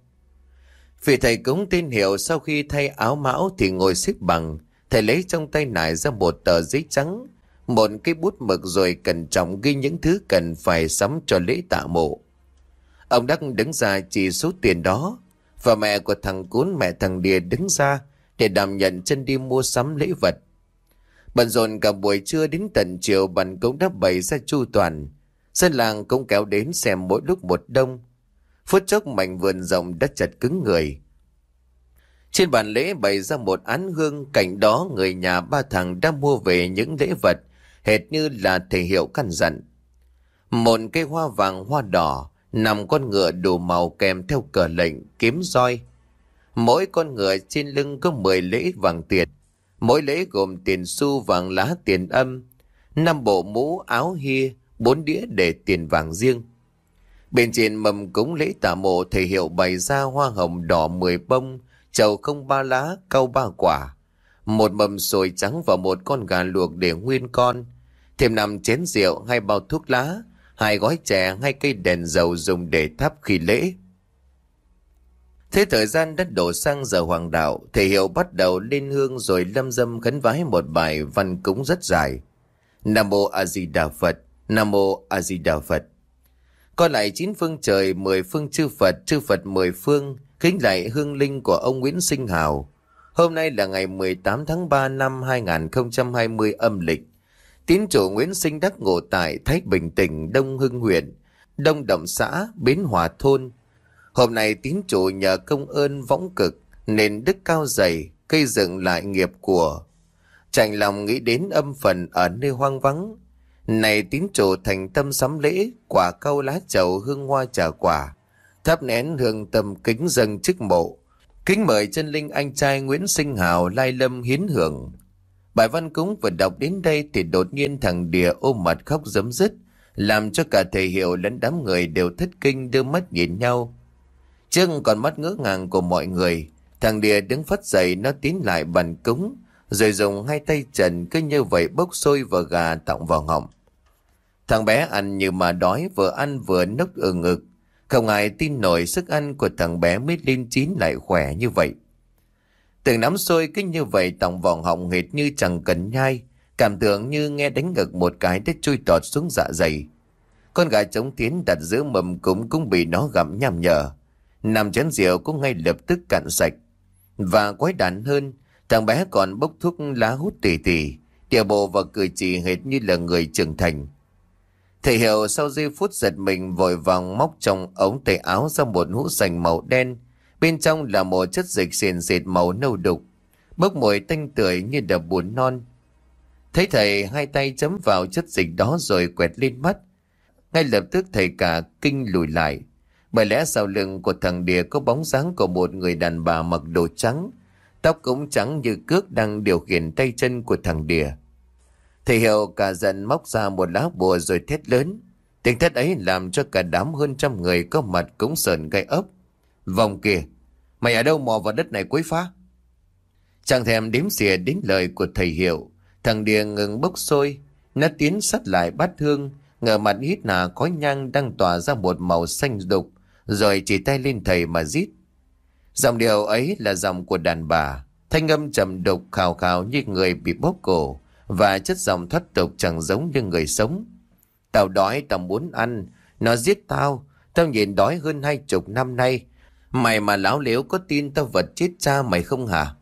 Vị thầy cúng tên Hiệu sau khi thay áo mão thì ngồi xếp bằng. Thầy lấy trong tay nải ra một tờ giấy trắng, một cái bút mực rồi cẩn trọng ghi những thứ cần phải sắm cho lễ tạ mộ. Ông Đắc đứng ra chỉ số tiền đó, và mẹ của thằng Cún mẹ thằng Đìa đứng ra để đảm nhận chân đi mua sắm lễ vật. Bận rộn cả buổi trưa đến tận chiều bàn cũng đã bày ra chu toàn. Dân làng cũng kéo đến xem mỗi lúc một đông. Phút chốc mảnh vườn rộng đất chật cứng người. Trên bàn lễ bày ra một án hương, cạnh đó người nhà ba thằng đã mua về những lễ vật hệt như là thầy Hiệu căn dặn. Một cây hoa vàng hoa đỏ, nằm con ngựa đủ màu kèm theo cờ lệnh, kiếm roi. Mỗi con ngựa trên lưng có mười lễ vàng tiền. Mỗi lễ gồm tiền xu vàng lá tiền âm, năm bộ mũ áo hia, bốn đĩa để tiền vàng riêng. Bên trên mâm cúng lễ tạ mộ thầy Hiệu bày ra hoa hồng đỏ mười bông, trầu không ba lá, cau ba quả, một mâm xôi trắng và một con gà luộc để nguyên con, thêm năm chén rượu, hai bao thuốc lá, hai gói chè, hai cây đèn dầu dùng để thắp khi lễ. Thế thời gian đã đổ sang giờ hoàng đạo, thầy Hiệu bắt đầu lên hương rồi lâm dâm khấn vái một bài văn cúng rất dài. Nam mô A Di Đà Phật, Nam mô A Di Đà Phật. Còn lại chín phương trời, mười phương chư Phật, chư Phật mười phương, kính lạy hương linh của ông Nguyễn Sinh Hào. Hôm nay là ngày mười tám tháng ba năm hai nghìn không trăm hai mươi âm lịch. Tín chủ Nguyễn Sinh đắc ngụ tại Thái Bình tỉnh Đông Hưng huyện, Đông Động xã, Bến Hòa thôn. Hôm nay tín chủ nhờ công ơn võng cực nên đức cao dày, gây dựng lại nghiệp của. Chạnh lòng nghĩ đến âm phần ở nơi hoang vắng. Này tín chủ thành tâm sắm lễ, quả cau lá trầu hương hoa trà quả, thắp nén hương tâm kính dâng trước mộ. Kính mời chân linh anh trai Nguyễn Sinh Hào lai lâm hiến hưởng. Bài văn cúng vừa đọc đến đây thì đột nhiên thằng Đìa ôm mặt khóc rấm rứt, làm cho cả thầy Hiệu lẫn đám người đều thất kinh đưa mắt nhìn nhau. Trước còn mắt ngỡ ngàng của mọi người, thằng Đìa đứng phắt dậy, nó tiến lại bàn cúng, rồi dùng hai tay trần cứ như vậy bốc xôi và gà tọng vào họng. Thằng bé ăn như mà đói, vừa ăn vừa nốc ở ngực. Không ai tin nổi sức ăn của thằng bé mới lên chín lại khỏe như vậy. Từng nắm xôi cứ như vậy tọng vào họng hệt như chẳng cần nhai, cảm tưởng như nghe đánh ngực một cái để chui tọt xuống dạ dày. Con gà trống tiến đặt giữa mầm cúng cũng bị nó gặm nham nhở. Nằm chén rượu cũng ngay lập tức cạn sạch. Và quái đản hơn, thằng bé còn bốc thuốc lá hút tỉ tỉ, điệu bộ và cười chỉ hệt như là người trưởng thành. Thầy Hiệu sau giây phút giật mình vội vàng móc trong ống tay áo ra một hũ sành màu đen. Bên trong là một chất dịch sền sệt màu nâu đục, bốc mùi tanh tưởi như đập bùn non. Thấy thầy hai tay chấm vào chất dịch đó rồi quẹt lên mắt. Ngay lập tức thầy cả kinh lùi lại. Bởi lẽ sau lưng của thằng Đìa có bóng dáng của một người đàn bà mặc đồ trắng, tóc cũng trắng như cước đang điều khiển tay chân của thằng Đìa. Thầy Hiệu cả giận móc ra một lá bùa rồi thét lớn. Tiếng thét ấy làm cho cả đám hơn trăm người có mặt cũng sờn gai ốc. Vòng kìa, mày ở đâu mò vào đất này quấy phá? Chẳng thèm đếm xỉa đến lời của thầy Hiệu, thằng Đìa ngừng bốc xôi. Nó tiến sát lại bát hương, ngờ mặt hít hà khói nhang đang tỏa ra một màu xanh đục, rồi chỉ tay lên thầy mà rít. Giọng điệu ấy là giọng của đàn bà, thanh âm trầm đục khào khào như người bị bóp cổ, và chất giọng thoát tục chẳng giống như người sống. Tao đói, tao muốn ăn, nó giết tao, tao nhìn đói hơn hai chục năm nay. Mày mà láo lếu có tin tao vật chết cha mày không hả?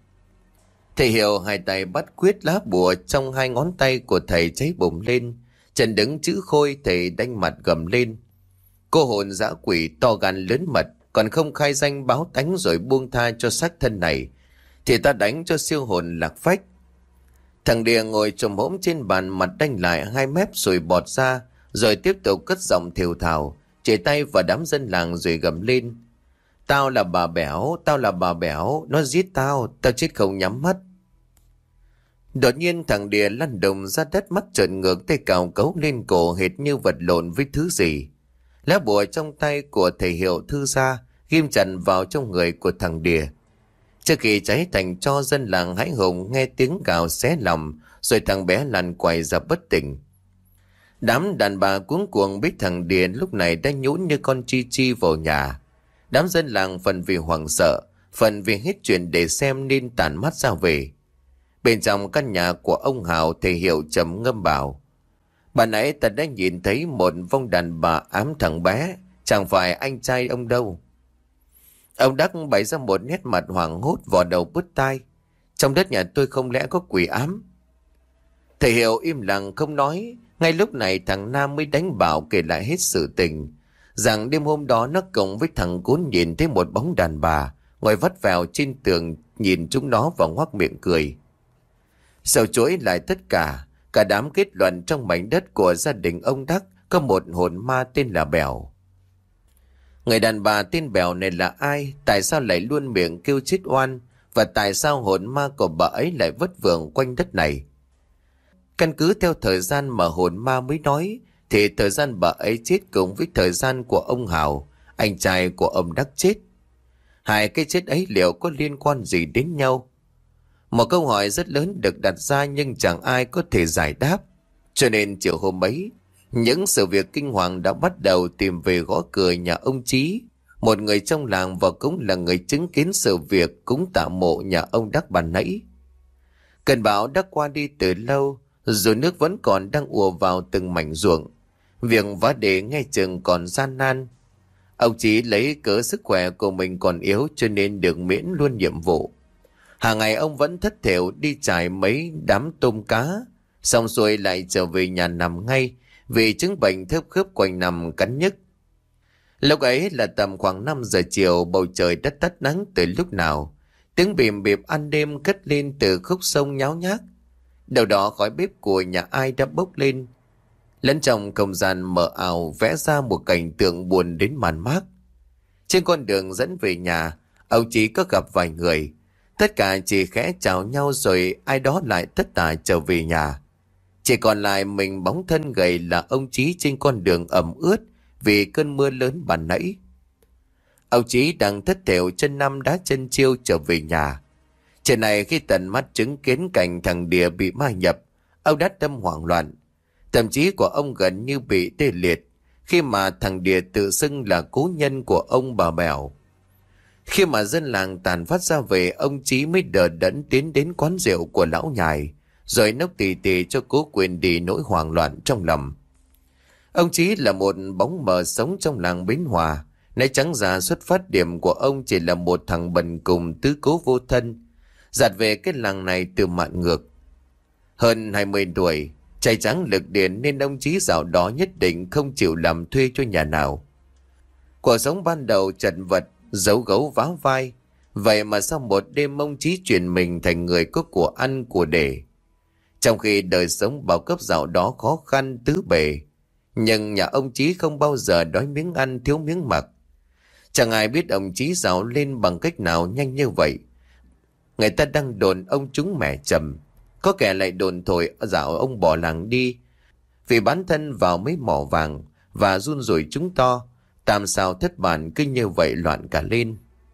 Thầy Hiệu hai tay bắt quyết lá bùa trong hai ngón tay của thầy cháy bùng lên. Trần đứng chữ khôi, thầy đánh mặt gầm lên. Cô hồn dã quỷ to gan lớn mật, còn không khai danh báo tánh rồi buông tha cho xác thân này, thì ta đánh cho siêu hồn lạc phách. Thằng Đìa ngồi chồm hổm trên bàn, mặt đanh lại, hai mép sùi bọt ra, rồi tiếp tục cất giọng thều thào, chỉ tay vào đám dân làng rồi gầm lên. Tao là bà Bẻo, tao là bà Bẻo, nó giết tao, tao chết không nhắm mắt. Đột nhiên thằng Đìa lăn đùng ra đất, mắt trợn ngược, tay cào cấu lên cổ hệt như vật lộn với thứ gì. Lá bùa trong tay của thầy Hiệu thư ra, ghim chặt vào trong người của thằng Đìa. Trước khi cháy thành tro, dân làng hãi hùng nghe tiếng cào xé lòng, rồi thằng bé lăn quay ra bất tỉnh. Đám đàn bà cuống cuồng biết thằng Đìa lúc này đã nhũn như con chi chi vào nhà. Đám dân làng phần vì hoảng sợ, phần vì hết chuyện để xem nên tản mắt ra về. Bên trong căn nhà của ông Hào, thầy Hiệu trầm ngâm bảo: bà nãy ta đã nhìn thấy một vong đàn bà ám thằng bé, chẳng phải anh trai ông đâu. Ông Đắc bày ra một nét mặt hoảng hốt, vò đầu bứt tai. Trong đất nhà tôi không lẽ có quỷ ám? Thầy Hiệu im lặng không nói. Ngay lúc này thằng Nam mới đánh bảo kể lại hết sự tình, rằng đêm hôm đó nó cùng với thằng Cún nhìn thấy một bóng đàn bà ngồi vắt vào trên tường, nhìn chúng nó và ngoác miệng cười. Sau chuỗi lại tất cả, cả đám kết luận trong mảnh đất của gia đình ông Đắc có một hồn ma tên là Bèo. Người đàn bà tên Bèo này là ai? Tại sao lại luôn miệng kêu chết oan? Và tại sao hồn ma của bà ấy lại vất vưởng quanh đất này? Căn cứ theo thời gian mà hồn ma mới nói, thì thời gian bà ấy chết cùng với thời gian của ông Hào, anh trai của ông Đắc chết. Hai cái chết ấy liệu có liên quan gì đến nhau? Một câu hỏi rất lớn được đặt ra nhưng chẳng ai có thể giải đáp. Cho nên chiều hôm ấy, những sự việc kinh hoàng đã bắt đầu tìm về gõ cửa nhà ông Chí, một người trong làng và cũng là người chứng kiến sự việc cúng tạ mộ nhà ông Đắc ban nãy. Cơn bão đã qua đi từ lâu, rồi nước vẫn còn đang ùa vào từng mảnh ruộng. Việc vá đê nghe chừng còn gian nan. Ông Chí lấy cớ sức khỏe của mình còn yếu cho nên được miễn luôn nhiệm vụ. Hàng ngày ông vẫn thất thểu đi trải mấy đám tôm cá, xong xuôi lại trở về nhà nằm ngay vì chứng bệnh thớp khớp quanh nằm cắn nhức. Lúc ấy là tầm khoảng năm giờ chiều, bầu trời đất tắt nắng từ lúc nào. Tiếng bìm bịp ăn đêm cất lên từ khúc sông nháo nhác. Đầu đó khói bếp của nhà ai đã bốc lên. Lẫn trong không gian mờ ảo vẽ ra một cảnh tượng buồn đến màn mác. Trên con đường dẫn về nhà, Ông Chí có gặp vài người. Tất cả chỉ khẽ chào nhau rồi ai đó lại tất tả trở về nhà. Chỉ còn lại mình bóng thân gầy là ông Chí trên con đường ẩm ướt vì cơn mưa lớn ban nãy. Ông Chí đang thất thểu chân năm đá chân chiêu trở về nhà. Trên này khi tận mắt chứng kiến cảnh thằng Đìa bị ma nhập, ông đã tâm hoảng loạn. Tâm trí của ông gần như bị tê liệt khi mà thằng Đìa tự xưng là cố nhân của ông bà Bèo. Khi mà dân làng tàn phát ra về, ông Chí mới đờ đẫn tiến đến quán rượu của lão nhài, rồi nốc tì tì cho cố quên đi nỗi hoảng loạn trong lòng. Ông Chí là một bóng mờ sống trong làng Bến Hòa. Nãy trắng ra xuất phát điểm của ông chỉ là một thằng bần cùng tứ cố vô thân, dạt về cái làng này từ mạn ngược. Hơn hai mươi tuổi, trai trắng lực điền nên ông Chí dạo đó nhất định không chịu làm thuê cho nhà nào. Cuộc sống ban đầu chật vật, giấu gấu váo vai. Vậy mà sau một đêm ông Chí chuyển mình thành người có của ăn của để. Trong khi đời sống bao cấp dạo đó khó khăn tứ bề, nhưng nhà ông Chí không bao giờ đói miếng ăn thiếu miếng mặc. Chẳng ai biết ông Chí giàu lên bằng cách nào nhanh như vậy. Người ta đang đồn ông trúng mẻ trầm, có kẻ lại đồn thổi dạo ông bỏ làng đi vì bán thân vào mấy mỏ vàng và run rủi chúng to. Tam sao thất bản cứ như vậy loạn cả lên.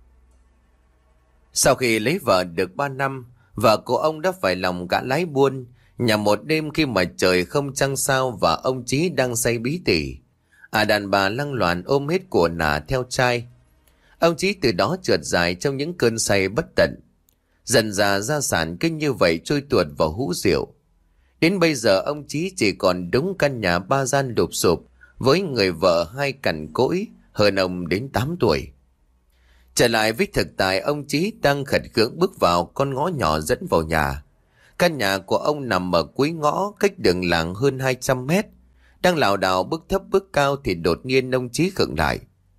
Sau khi lấy vợ được ba năm, vợ của ông đã phải lòng gã lái buôn. Nhà một đêm khi mà trời không trăng sao và ông Chí đang say bí tỉ, à đàn bà lăng loàn ôm hết của nà theo trai. Ông Chí từ đó trượt dài trong những cơn say bất tận. Dần dà gia sản cứ như vậy trôi tuột vào hũ rượu. Đến bây giờ ông Chí chỉ còn đúng căn nhà ba gian lụp sụp với người vợ hai cằn cỗi hơn ông đến tám tuổi. Trở lại với thực tại, ông Chí đang khẩn khưỡng bước vào con ngõ nhỏ dẫn vào nhà. Căn nhà của ông nằm ở cuối ngõ, cách đường làng hơn hai trăm mét. Đang lảo đảo bước thấp bước cao thì đột nhiên ông Chí khựng lại.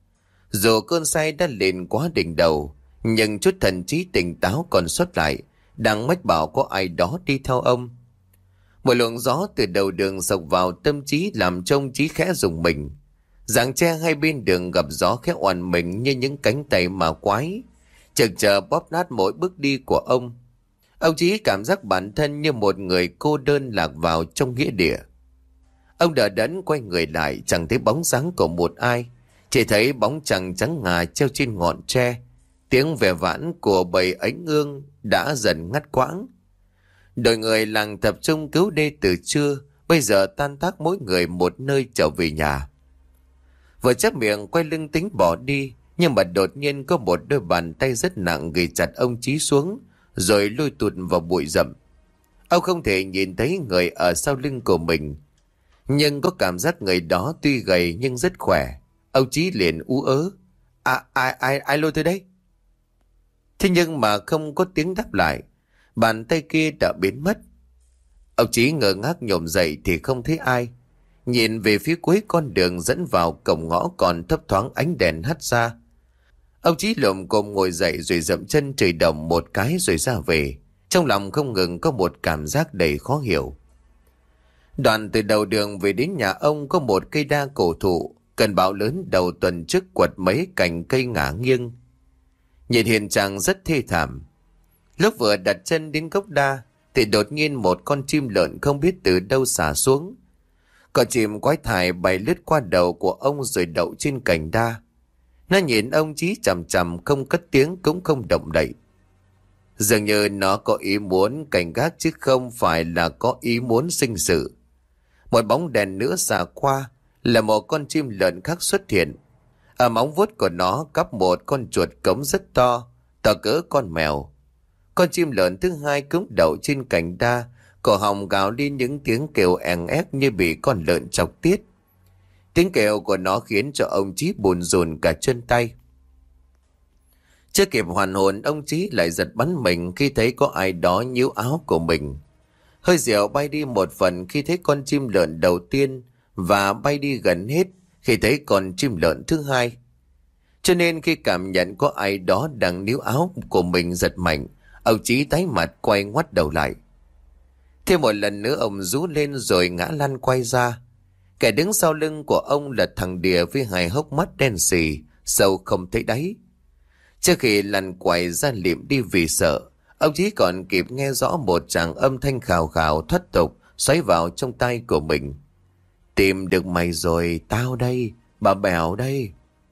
Dù cơn say đã lên quá đỉnh đầu, nhưng chút thần trí tỉnh táo còn sót lại đang mách bảo có ai đó đi theo ông. Một luồng gió từ đầu đường sộc vào tâm trí làm cho ông Chí khẽ rùng mình. Rặng tre hai bên đường gặp gió khẽ oằn mình như những cánh tay ma quái, chực chờ bóp nát mỗi bước đi của ông. Ông Chí cảm giác bản thân như một người cô đơn lạc vào trong nghĩa địa. Ông đờ đẫn quay người lại, chẳng thấy bóng dáng của một ai, chỉ thấy bóng chằng trắng ngà treo trên ngọn tre. Tiếng vẻ vãn của bầy ánh ương đã dần ngắt quãng. Đội người làng tập trung cứu đê từ trưa, bây giờ tan tác mỗi người một nơi trở về nhà. Vừa chép miệng quay lưng tính bỏ đi, nhưng mà đột nhiên có một đôi bàn tay rất nặng ghi chặt ông Chí xuống, rồi lôi tụt vào bụi rậm. Ông không thể nhìn thấy người ở sau lưng của mình, nhưng có cảm giác người đó tuy gầy nhưng rất khỏe. Ông Chí liền ú ớ: À ai ai ai lôi tới đây? Thế nhưng mà không có tiếng đáp lại, bàn tay kia đã biến mất. Ông Chí ngơ ngác nhổm dậy thì không thấy ai. Nhìn về phía cuối con đường dẫn vào cổng ngõ còn thấp thoáng ánh đèn hắt ra. Ông Chí lồm cồm ngồi dậy rồi dậm chân chửi đồng một cái rồi ra về. Trong lòng không ngừng có một cảm giác đầy khó hiểu. Đoạn từ đầu đường về đến nhà ông có một cây đa cổ thụ. Cơn bão lớn đầu tuần trước quật mấy cành cây ngả nghiêng. Nhìn hiện trạng rất thê thảm. Lúc vừa đặt chân đến gốc đa thì đột nhiên một con chim lợn không biết từ đâu xả xuống. Con chim quái thải bay lướt qua đầu của ông rồi đậu trên cành đa. Nó nhìn ông Chí chằm chằm, không cất tiếng cũng không động đậy. Dường như nó có ý muốn cảnh gác chứ không phải là có ý muốn sinh sự. Một bóng đèn nữa xả qua là một con chim lợn khác xuất hiện. Ở móng vuốt của nó cắp một con chuột cống rất to, to cỡ con mèo. Con chim lợn thứ hai cũng đậu trên cành đa, cổ họng gào lên những tiếng kêu èn ép như bị con lợn chọc tiết. Tiếng kêu của nó khiến cho ông Chí bùn rùn cả chân tay. Chưa kịp hoàn hồn, ông Chí lại giật bắn mình khi thấy có ai đó níu áo của mình. Hơi rượu bay đi một phần khi thấy con chim lợn đầu tiên và bay đi gần hết khi thấy con chim lợn thứ hai. Cho nên khi cảm nhận có ai đó đang níu áo của mình giật mạnh, ông Chí tái mặt quay ngoắt đầu lại. Thêm một lần nữa ông rú lên rồi ngã lăn quay ra. Kẻ đứng sau lưng của ông là thằng Đìa với hai hốc mắt đen sì, sâu không thấy đáy. Trước khi lăn quay ra liệm đi vì sợ, ông Chí còn kịp nghe rõ một tràng âm thanh khào khào thoát tục xoáy vào trong tai của mình. Tìm được mày rồi, tao đây, bà Bèo đây.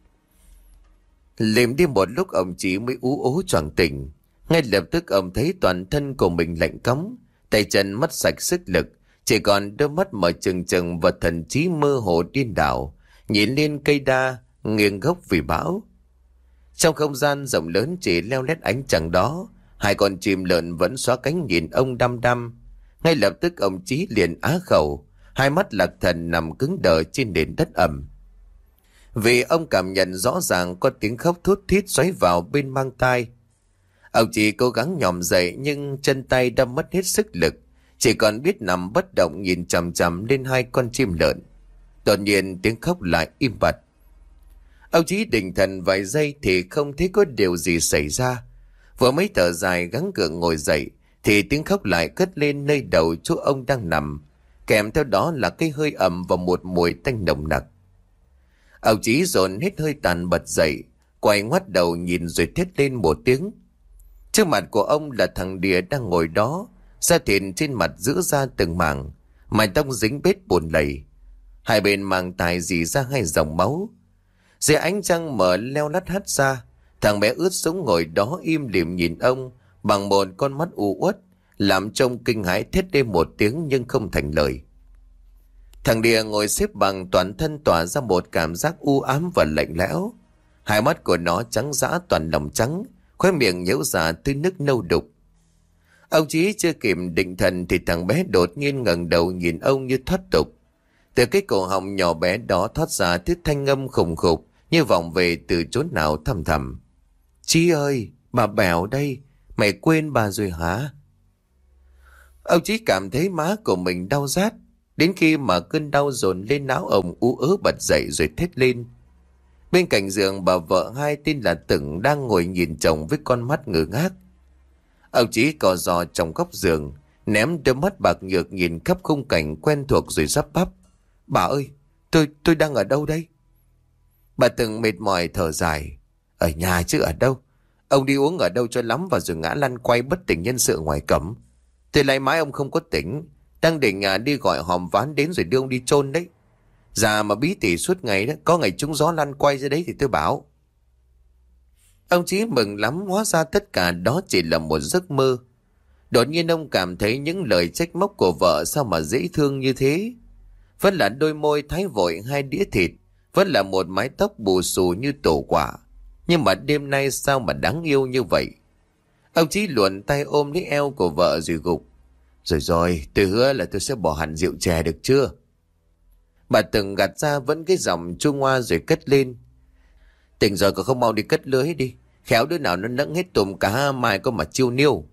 Liệm đi một lúc ông Chí mới ú ố choàng tỉnh. Ngay lập tức ông thấy toàn thân của mình lạnh cóng, tay chân mất sạch sức lực, chỉ còn đôi mắt mở trừng trừng và thần trí mơ hồ điên đảo, nhìn lên cây đa nghiêng gốc vì bão. Trong không gian rộng lớn chỉ leo lét ánh trăng đó, hai con chim lợn vẫn xóa cánh nhìn ông đăm đăm. Ngay lập tức ông Chí liền á khẩu, hai mắt lạc thần nằm cứng đờ trên nền đất ẩm. Vì ông cảm nhận rõ ràng có tiếng khóc thút thít xoáy vào bên mang tai. Ông chỉ cố gắng nhòm dậy nhưng chân tay đã mất hết sức lực, chỉ còn biết nằm bất động nhìn chằm chằm lên hai con chim lợn. Đột nhiên tiếng khóc lại im bặt. Ông Chí định thần vài giây thì không thấy có điều gì xảy ra. Vừa mới thở dài gắng gượng ngồi dậy thì tiếng khóc lại cất lên nơi đầu chỗ ông đang nằm, kèm theo đó là cái hơi ẩm và một mùi tanh nồng nặc. Ông Chí dồn hết hơi tàn bật dậy, quay ngoắt đầu nhìn rồi thét lên một tiếng. Trước mặt của ông là thằng Đìa đang ngồi đó, da thịt trên mặt rữa ra từng mảng, mái tóc dính bết bùn lầy, hai bên màng tai rỉ ra hai dòng máu. Dưới ánh trăng mở leo lắt hắt ra, thằng bé ướt sũng ngồi đó im lìm nhìn ông bằng một con mắt u uất, làm trông kinh hãi thét lên một tiếng nhưng không thành lời. Thằng Đìa ngồi xếp bằng, toàn thân tỏa ra một cảm giác u ám và lạnh lẽo. Hai mắt của nó trắng dã toàn lòng trắng, khóe miệng nhễu ra tươi nước nâu đục. Ông Chí chưa kịp định thần thì thằng bé đột nhiên ngẩng đầu nhìn ông như thoát tục. Từ cái cổ họng nhỏ bé đó thoát ra thứ thanh âm khủng khục như vọng về từ chốn nào thầm thầm. Chí ơi, bà Bèo đây, mày quên bà rồi hả? Ông Chí cảm thấy má của mình đau rát, đến khi mà cơn đau dồn lên não ông ú ớ bật dậy rồi thét lên. Bên cạnh giường bà vợ hai tên là Tửng đang ngồi nhìn chồng với con mắt ngơ ngác. Ông Chí cò giò trong góc giường, ném đôi mắt bạc nhược nhìn khắp khung cảnh quen thuộc rồi lắp bắp. Bà ơi, tôi tôi đang ở đâu đây? Bà Tửng mệt mỏi thở dài. Ở nhà chứ ở đâu? Ông đi uống ở đâu cho lắm và rồi ngã lăn quay bất tỉnh nhân sự ngoài cổng. Tôi lấy mãi ông không có tỉnh, đang định à, đi gọi hòm ván đến rồi đưa ông đi chôn đấy. Già mà bí tỉ suốt ngày đó, có ngày trúng gió lăn quay ra đấy thì tôi bảo. Ông Chí mừng lắm, hóa ra tất cả đó chỉ là một giấc mơ. Đột nhiên ông cảm thấy những lời trách móc của vợ sao mà dễ thương như thế. Vẫn là đôi môi thái vội hai đĩa thịt, vẫn là một mái tóc bù xù như tổ quả, nhưng mà đêm nay sao mà đáng yêu như vậy. Ông Chí luồn tay ôm lấy eo của vợ rồi gục. Rồi rồi, tôi hứa là tôi sẽ bỏ hẳn rượu chè được chưa? Bà Tửng gạt ra vẫn cái giọng chua ngoa rồi cất lên. Tỉnh rồi còn không mau đi cất lưới đi, khéo đứa nào nó nẫng hết tùm cả mai có mà chiêu niêu.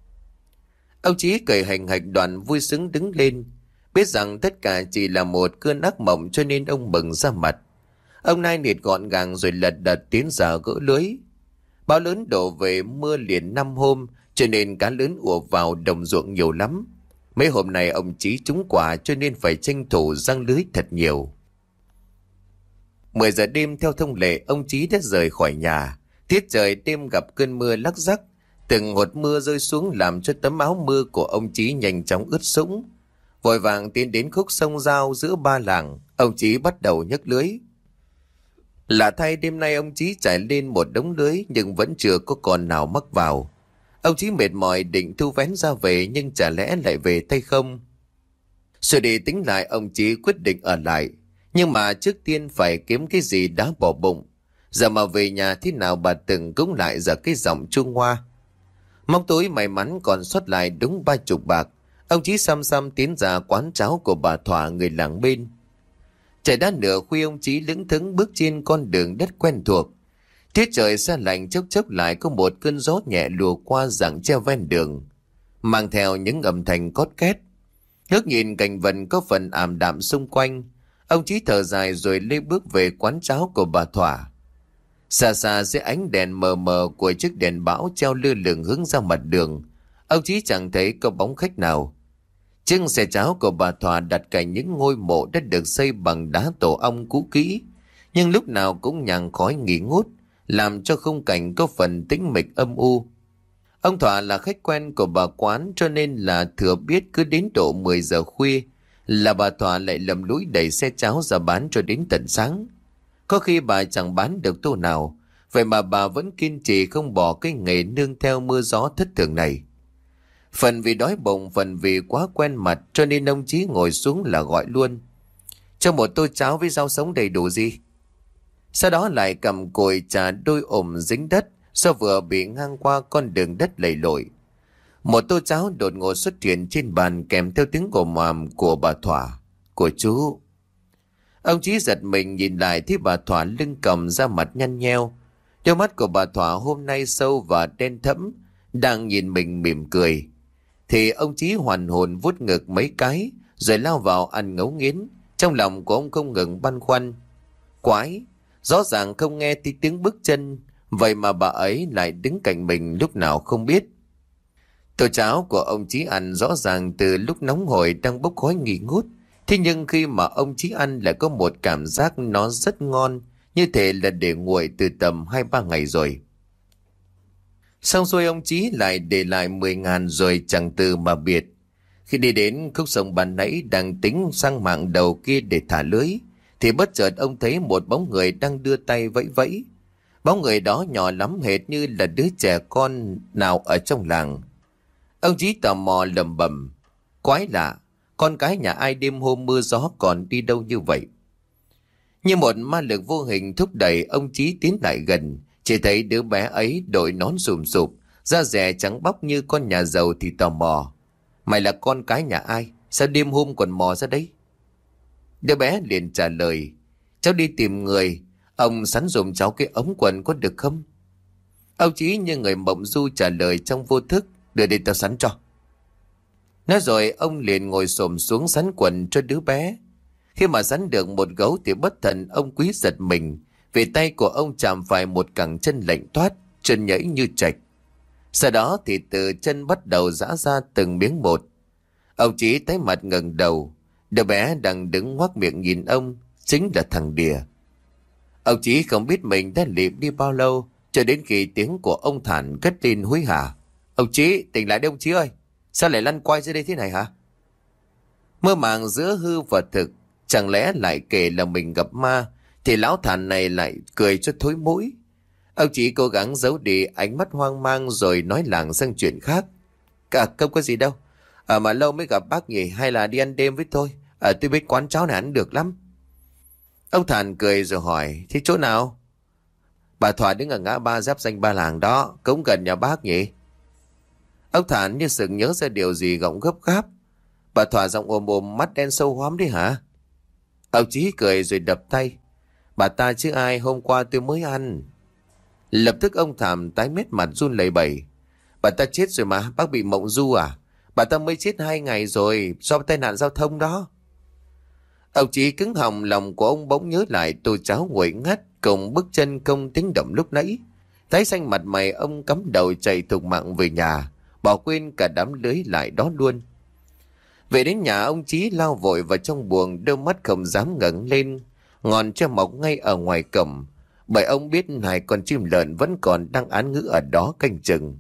Ông Chí cười hành hạch đoàn vui sướng đứng lên, biết rằng tất cả chỉ là một cơn ác mộng cho nên ông mừng ra mặt. Ông nai nịt gọn gàng rồi lật đật tiến ra gỡ lưới. Bão lớn đổ về mưa liền năm hôm, cho nên cá lớn ùa vào đồng ruộng nhiều lắm. Mấy hôm nay ông Chí trúng quả cho nên phải tranh thủ giăng lưới thật nhiều. Mười giờ đêm theo thông lệ, ông Chí đã rời khỏi nhà. Tiết trời đêm gặp cơn mưa lắc rắc, từng hột mưa rơi xuống làm cho tấm áo mưa của ông Chí nhanh chóng ướt sũng. Vội vàng tiến đến khúc sông Giao giữa ba làng, ông Chí bắt đầu nhấc lưới. Lạ thay, đêm nay ông Chí trải lên một đống lưới nhưng vẫn chưa có con nào mắc vào. Ông Chí mệt mỏi định thu vén ra về nhưng chả lẽ lại về tay không. Rồi để tính lại, ông Chí quyết định ở lại. Nhưng mà trước tiên phải kiếm cái gì đá bỏ bụng. Giờ mà về nhà thế nào bà Tửng cũng lại giờ cái giọng trung hoa. Móc túi may mắn còn sót lại đúng ba chục bạc. Ông Chí xăm xăm tiến ra quán cháo của bà Thỏa người làng bên. Trời đã nửa khuya, ông Chí lững thững bước trên con đường đất quen thuộc. Tiết trời se lạnh, chốc chốc lại có một cơn gió nhẹ lùa qua rặng tre ven đường, mang theo những âm thanh cót két. Ngước nhìn cảnh vật có phần ảm đạm xung quanh, ông Chí thở dài rồi lê bước về quán cháo của bà Thỏa. Xa xa dưới ánh đèn mờ mờ của chiếc đèn bão treo lơ lửng hướng ra mặt đường, ông Chí chẳng thấy có bóng khách nào. Chiếc xe cháo của bà Thỏa đặt cạnh những ngôi mộ đã được xây bằng đá tổ ong cũ kỹ, nhưng lúc nào cũng nhang khói nghỉ ngút, làm cho khung cảnh có phần tĩnh mịch âm u. Ông Thỏa là khách quen của bà quán, cho nên là thừa biết cứ đến độ mười giờ khuya là bà Thỏa lại lầm lũi đẩy xe cháo ra bán cho đến tận sáng. Có khi bà chẳng bán được tô nào, vậy mà bà vẫn kiên trì không bỏ cái nghề nương theo mưa gió thất thường này. Phần vì đói bụng, phần vì quá quen mặt, cho nên ông Chí ngồi xuống là gọi luôn: cho một tô cháo với rau sống đầy đủ gì. Sau đó lại cầm cùi trà đôi ồm dính đất do vừa bị ngang qua con đường đất lầy lội. Một tô cháo đột ngột xuất hiện trên bàn kèm theo tiếng ồm ồm của bà Thỏa: của chú. Ông Chí giật mình nhìn lại thấy bà Thỏa lưng còng ra, mặt nhăn nheo. Đôi mắt của bà Thỏa hôm nay sâu và đen thẫm, đang nhìn mình mỉm cười. Thì ông Chí hoàn hồn vuốt ngực mấy cái rồi lao vào ăn ngấu nghiến. Trong lòng của ông không ngừng băn khoăn: quái, rõ ràng không nghe tí tiếng bước chân, vậy mà bà ấy lại đứng cạnh mình lúc nào không biết. Tô cháo của ông Chí ăn rõ ràng từ lúc nóng hổi đang bốc khói nghi ngút. Thế nhưng khi mà ông Chí ăn lại có một cảm giác nó rất ngon, như thể là để nguội từ tầm hai ba ngày rồi. Xong xuôi ông Chí lại để lại mười ngàn rồi chẳng từ mà biệt. Khi đi đến khúc sông ban nãy đang tính sang mảng đầu kia để thả lưới, thì bất chợt ông thấy một bóng người đang đưa tay vẫy vẫy. Bóng người đó nhỏ lắm, hệt như là đứa trẻ con nào ở trong làng. Ông Chí tò mò lẩm bẩm: quái lạ, con cái nhà ai đêm hôm mưa gió còn đi đâu như vậy? Như một ma lực vô hình thúc đẩy ông Chí tiến lại gần. Chỉ thấy đứa bé ấy đội nón sùm sụp, da dẻ trắng bóc như con nhà giàu thì tò mò: mày là con cái nhà ai? Sao đêm hôm còn mò ra đấy? Đứa bé liền trả lời: cháu đi tìm người, ông sắn dùm cháu cái ống quần có được không? Ông Chí như người mộng du trả lời trong vô thức: đưa đi tao sắn cho. Nói rồi ông liền ngồi xổm xuống sắn quần cho đứa bé. Khi mà sắn được một gấu thì bất thần ông Quý giật mình, vì tay của ông chạm phải một cẳng chân lạnh toát, chân nhảy như trạch. Sau đó thì từ chân bắt đầu giã ra từng miếng một. Ông Chí tái mặt ngẩng đầu. Đứa bé đang đứng ngoác miệng nhìn ông chính là thằng Đìa. Ông Chí không biết mình đã lịm đi bao lâu, cho đến khi tiếng của ông Thản cất lên hối hả: ông Chí, tỉnh lại đi ông Chí ơi, sao lại lăn quay ra đây thế này hả? Mơ màng giữa hư và thực, chẳng lẽ lại kể là mình gặp ma, thì lão Thản này lại cười cho thối mũi. Ông Chí cố gắng giấu đi ánh mắt hoang mang rồi nói làng sang chuyện khác: cả không có gì đâu, à, mà lâu mới gặp bác nhỉ, hay là đi ăn đêm với tôi, à, tôi biết quán cháo này ăn được lắm. Ông Thản cười rồi hỏi: thế chỗ nào? Bà Thỏa đứng ở ngã ba giáp danh ba làng đó, cũng gần nhà bác nhỉ? Ông Thản như sực nhớ ra điều gì gọng gấp gáp: bà Thỏa giọng ồm ồm, mắt đen sâu hoắm đấy hả? Ông Chí cười rồi đập tay: bà ta chứ ai, hôm qua tôi mới ăn. Lập tức ông Thản tái mét mặt run lẩy bẩy: bà ta chết rồi mà, bác bị mộng du à? Bà ta mới chết hai ngày rồi, do tai nạn giao thông đó. Ông Chí cứng họng, lòng của ông bỗng nhớ lại tô cháo nguội ngắt cùng bước chân không tiếng động lúc nãy. Tái xanh mặt mày, ông cắm đầu chạy thục mạng về nhà, bỏ quên cả đám lưới lại đó luôn. Về đến nhà, ông Chí lao vội vào trong buồng, đôi mắt không dám ngẩng lên, ngọn tre mọc ngay ở ngoài cổng, bởi ông biết hai con chim lợn vẫn còn đang án ngữ ở đó canh chừng.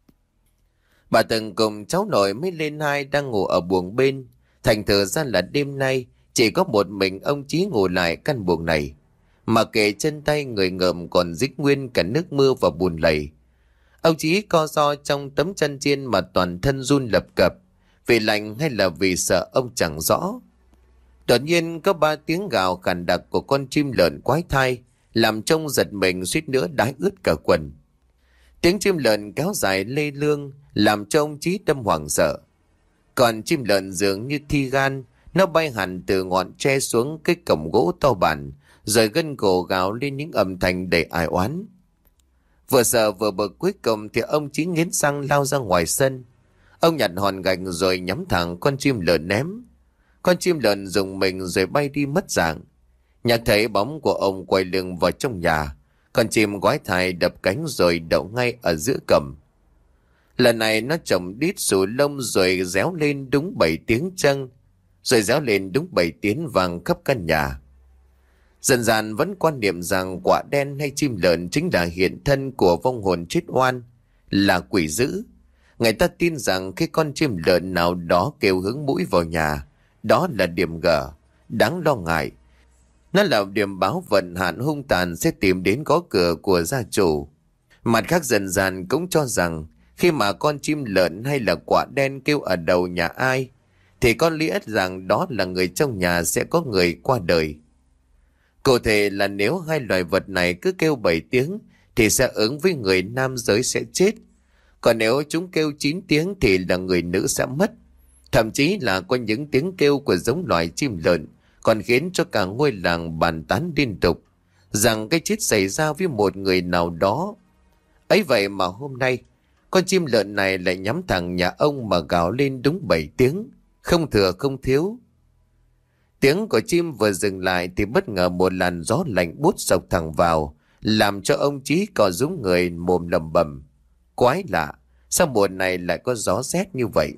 Bà Từng cùng cháu nội mới lên hai đang ngủ ở buồng bên, thành thử ra là đêm nay chỉ có một mình ông Chí ngủ lại căn buồng này. Mà kệ chân tay người ngợm còn dính nguyên cả nước mưa và bùn lầy. Ông Chí co ro trong tấm chăn chiên mà toàn thân run lập cập, vì lạnh hay là vì sợ ông chẳng rõ. Đột nhiên có ba tiếng gào khàn đặc của con chim lợn quái thai, làm trông giật mình suýt nữa đái ướt cả quần. Tiếng chim lợn kéo dài lê lương, làm cho ông Chí tâm hoảng sợ. Còn chim lợn dường như thi gan, nó bay hẳn từ ngọn tre xuống cái cổng gỗ to bản, rồi gân cổ gào lên những âm thanh đầy ai oán. Vừa sợ vừa bực, cuối cùng thì ông Chí nghiến răng lao ra ngoài sân. Ông nhặt hòn gạch rồi nhắm thẳng con chim lợn ném. Con chim lợn rùng mình rồi bay đi mất dạng. Nhạc thấy bóng của ông quay lưng vào trong nhà. Con chim quái thai đập cánh rồi đậu ngay ở giữa cẩm. Lần này nó chồng đít sù lông rồi réo lên đúng bảy tiếng chân, rồi réo lên đúng bảy tiếng vàng khắp căn nhà. Dần dần vẫn quan niệm rằng quả đen hay chim lợn chính là hiện thân của vong hồn chết oan, là quỷ dữ. Người ta tin rằng khi con chim lợn nào đó kêu hướng mũi vào nhà, đó là điểm gở, đáng lo ngại. Nó là điểm báo vận hạn hung tàn sẽ tìm đến gõ cửa của gia chủ. Mặt khác dần dần cũng cho rằng khi mà con chim lợn hay là quả đen kêu ở đầu nhà ai, thì có lý rằng đó là người trong nhà sẽ có người qua đời. Cụ thể là nếu hai loài vật này cứ kêu bảy tiếng thì sẽ ứng với người nam giới sẽ chết. Còn nếu chúng kêu chín tiếng thì là người nữ sẽ mất. Thậm chí là có những tiếng kêu của giống loài chim lợn còn khiến cho cả ngôi làng bàn tán liên tục rằng cái chết xảy ra với một người nào đó. Ấy vậy mà hôm nay con chim lợn này lại nhắm thẳng nhà ông mà gào lên đúng bảy tiếng, không thừa không thiếu. Tiếng của chim vừa dừng lại thì bất ngờ một làn gió lạnh buốt sộc thẳng vào, làm cho ông Chí cò rúm người mồm lầm bầm. Quái lạ, sao mùa này lại có gió rét như vậy?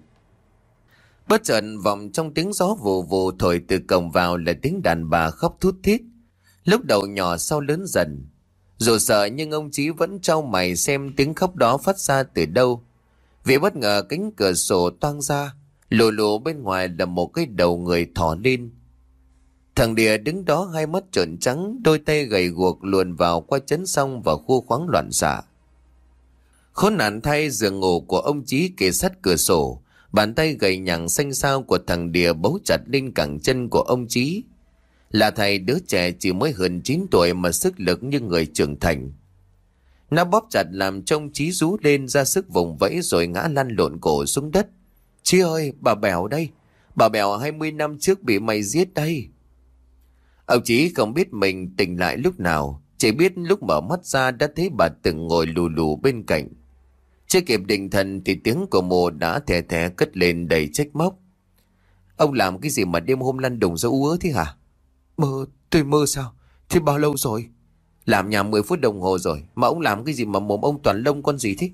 Bất chợt vọng trong tiếng gió vù vù thổi từ cổng vào là tiếng đàn bà khóc thút thít, lúc đầu nhỏ sau lớn dần. Dù sợ nhưng ông Chí vẫn trao mày xem tiếng khóc đó phát ra từ đâu. Vì bất ngờ cánh cửa sổ toang ra, lù lù bên ngoài là một cái đầu người thò lên. Thằng Địa đứng đó hai mắt trợn trắng, đôi tay gầy guộc luồn vào qua chấn song và khu khoáng loạn xạ. Khốn nạn thay, giường ngủ của ông Chí kề sát cửa sổ, bàn tay gầy nhẳng xanh xao của thằng Địa bấu chặt lên cẳng chân của ông Chí. Là thầy đứa trẻ chỉ mới hơn chín tuổi mà sức lực như người trưởng thành. Nó bóp chặt làm trông Chí rú lên ra sức vùng vẫy rồi ngã lăn lộn cổ xuống đất. Chí ơi, bà Bèo đây, bà Bèo hai mươi năm trước bị mày giết đây. Ông Chí không biết mình tỉnh lại lúc nào, chỉ biết lúc mở mắt ra đã thấy bà từng ngồi lù lù bên cạnh. Chưa kịp định thần thì tiếng của mồ đã thè thè cất lên đầy trách móc. Ông làm cái gì mà đêm hôm lăn đùng ra ú ớ thế hả? Mơ, tôi mơ sao? Thế bao lâu rồi? Làm nhà mười phút đồng hồ rồi, mà ông làm cái gì mà mồm ông toàn lông con gì thế?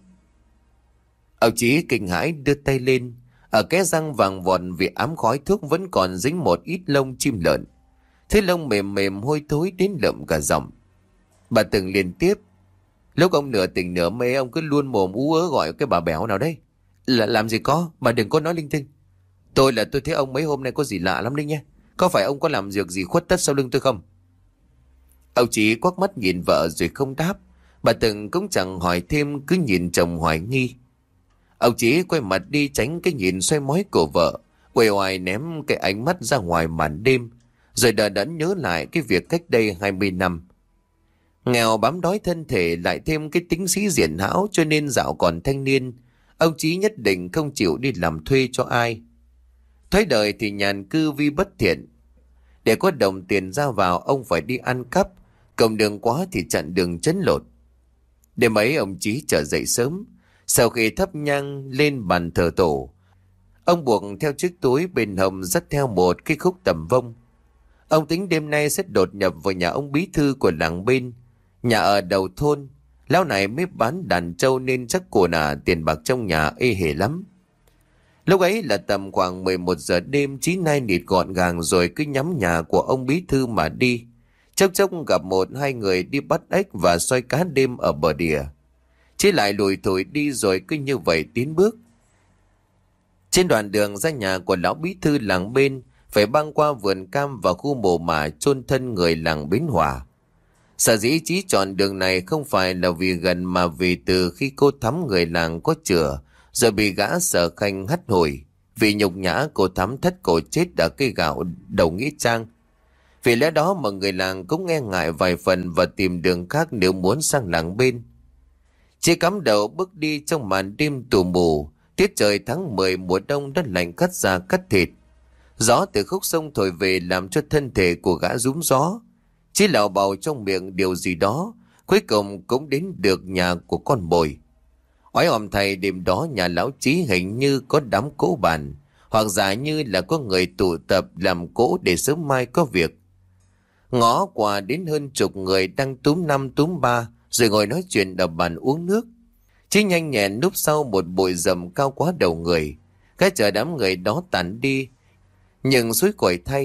Ông Chí kinh hãi đưa tay lên, ở cái răng vàng vọt vì ám khói thuốc vẫn còn dính một ít lông chim lợn. Thế lông mềm mềm hôi thối đến lợm cả giọng. Bà từng liên tiếp. Lúc ông nửa tỉnh nửa mê ông cứ luôn mồm ú ớ gọi cái bà Béo nào đấy. Là làm gì có, bà đừng có nói linh tinh. Tôi là tôi thấy ông mấy hôm nay có gì lạ lắm đấy nhé. Có phải ông có làm việc gì khuất tất sau lưng tôi không? Ông Chí quắc mắt nhìn vợ rồi không đáp. Bà từng cũng chẳng hỏi thêm, cứ nhìn chồng hoài nghi. Ông Chí quay mặt đi tránh cái nhìn xoay mói của vợ, quay hoài ném cái ánh mắt ra ngoài màn đêm, rồi đờ đẫn nhớ lại cái việc cách đây hai mươi năm. Nghèo bám đói thân thể lại thêm cái tính sĩ diện hão, cho nên dạo còn thanh niên, ông Chí nhất định không chịu đi làm thuê cho ai. Thói đời thì nhàn cư vi bất thiện. Để có đồng tiền ra vào ông phải đi ăn cắp, cổng đường quá thì chặn đường chấn lột. Đêm ấy ông Chí trở dậy sớm. Sau khi thắp nhang lên bàn thờ tổ, ông buộc theo chiếc túi bên hông dắt theo một cái khúc tầm vông. Ông tính đêm nay sẽ đột nhập vào nhà ông bí thư của làng bên, nhà ở đầu thôn. Lão này mới bán đàn trâu nên chắc của nà tiền bạc trong nhà ê hề lắm. Lúc ấy là tầm khoảng mười một giờ đêm, Chí nai nịt gọn gàng rồi cứ nhắm nhà của ông bí thư mà đi. Chốc chốc gặp một hai người đi bắt ếch và xoay cá đêm ở bờ đìa. Chí lại lùi thổi đi rồi cứ như vậy tiến bước. Trên đoạn đường ra nhà của lão bí thư làng bên, phải băng qua vườn cam và khu mồ mả chôn thân người làng Bến Hòa. Sở dĩ Chí chọn đường này không phải là vì gần, mà vì từ khi cô Thắm người làng có chữa rồi bị gã Sở Khanh hắt hủi, vì nhục nhã cô Thắm thất cổ chết ở cây gạo đầu nghĩa trang. Vì lẽ đó mà người làng cũng nghe ngại vài phần và tìm đường khác nếu muốn sang làng bên. Chí cắm đầu bước đi trong màn đêm tù mù. Tiết trời tháng mười mùa đông đất lạnh cắt da cắt thịt. Gió từ khúc sông thổi về làm cho thân thể của gã rúm gió. Chí lào bào trong miệng điều gì đó, cuối cùng cũng đến được nhà của con Bồi. Oái oăm thầy, đêm đó nhà lão Chí hình như có đám cỗ bàn, hoặc giả như là có người tụ tập làm cỗ để sớm mai có việc. Ngó qua đến hơn chục người đang túm năm túm ba rồi ngồi nói chuyện ở bàn uống nước. Chí nhanh nhẹn núp sau một bụi rậm cao quá đầu người, cái chờ đám người đó tản đi. Nhưng suối quẩy thay,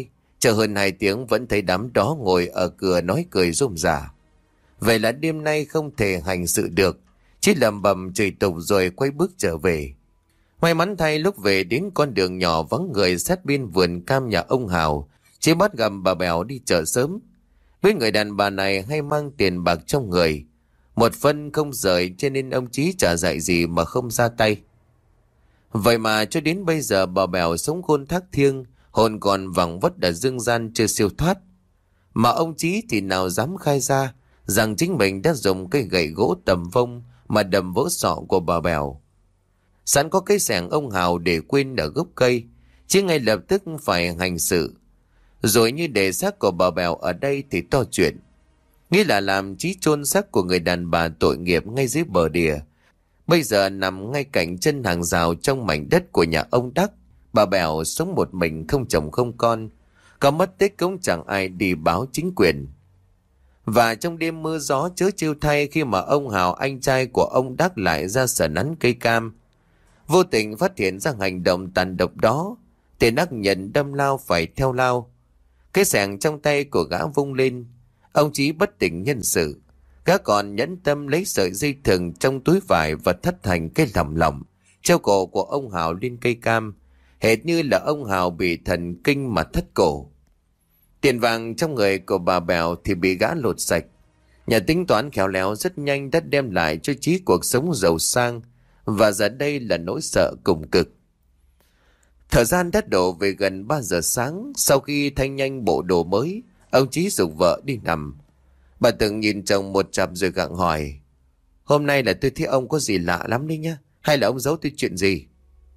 Chờ hơn hai tiếng vẫn thấy đám đó ngồi ở cửa nói cười rôm rả. Vậy là đêm nay không thể hành sự được, chỉ lầm bầm chửi tục rồi quay bước trở về. May mắn thay lúc về đến con đường nhỏ vắng người sát bên vườn cam nhà ông Hào, chỉ bắt gặp bà Bèo đi chợ sớm. Với người đàn bà này hay mang tiền bạc trong người, một phân không rời, cho nên ông Chí chả dạy gì mà không ra tay. Vậy mà cho đến bây giờ bà Bèo sống khôn thác thiêng, hồn còn vẳng vất ở dương gian chưa siêu thoát. Mà ông Chí thì nào dám khai ra rằng chính mình đã dùng cây gậy gỗ tầm vông mà đầm vỡ sọ của bà Bèo. Sẵn có cái xẻng ông Hào để quên ở gốc cây, chứ ngay lập tức phải hành sự. Rồi như để xác của bà Bèo ở đây thì to chuyện. Nghĩa là làm Chí chôn xác của người đàn bà tội nghiệp ngay dưới bờ đìa. Bây giờ nằm ngay cạnh chân hàng rào trong mảnh đất của nhà ông Đắc. Bà Bèo sống một mình không chồng không con, có mất tích cũng chẳng ai đi báo chính quyền. Và trong đêm mưa gió chớ trêu thay, khi mà ông Hào anh trai của ông Đắc lại ra sờ nắn cây cam, vô tình phát hiện ra hành động tàn độc đó, tên Đắc nhận đâm lao phải theo lao. Cái xẻng trong tay của gã vung lên, ông Chí bất tỉnh nhân sự. Gã còn nhẫn tâm lấy sợi dây thừng trong túi vải và thắt thành cái lỏng lỏng treo cổ của ông Hào lên cây cam, hệt như là ông Hào bị thần kinh mà thất cổ. Tiền vàng trong người của bà Bèo thì bị gã lột sạch. Nhà tính toán khéo léo rất nhanh đã đem lại cho Chí cuộc sống giàu sang, và giờ đây là nỗi sợ cùng cực. Thời gian đã đổ về gần ba giờ sáng. Sau khi thay nhanh bộ đồ mới, ông Chí giục vợ đi nằm. Bà từng nhìn chồng một chặp rồi gặng hỏi: "Hôm nay là tôi thấy ông có gì lạ lắm đấy nhá, hay là ông giấu tôi chuyện gì?"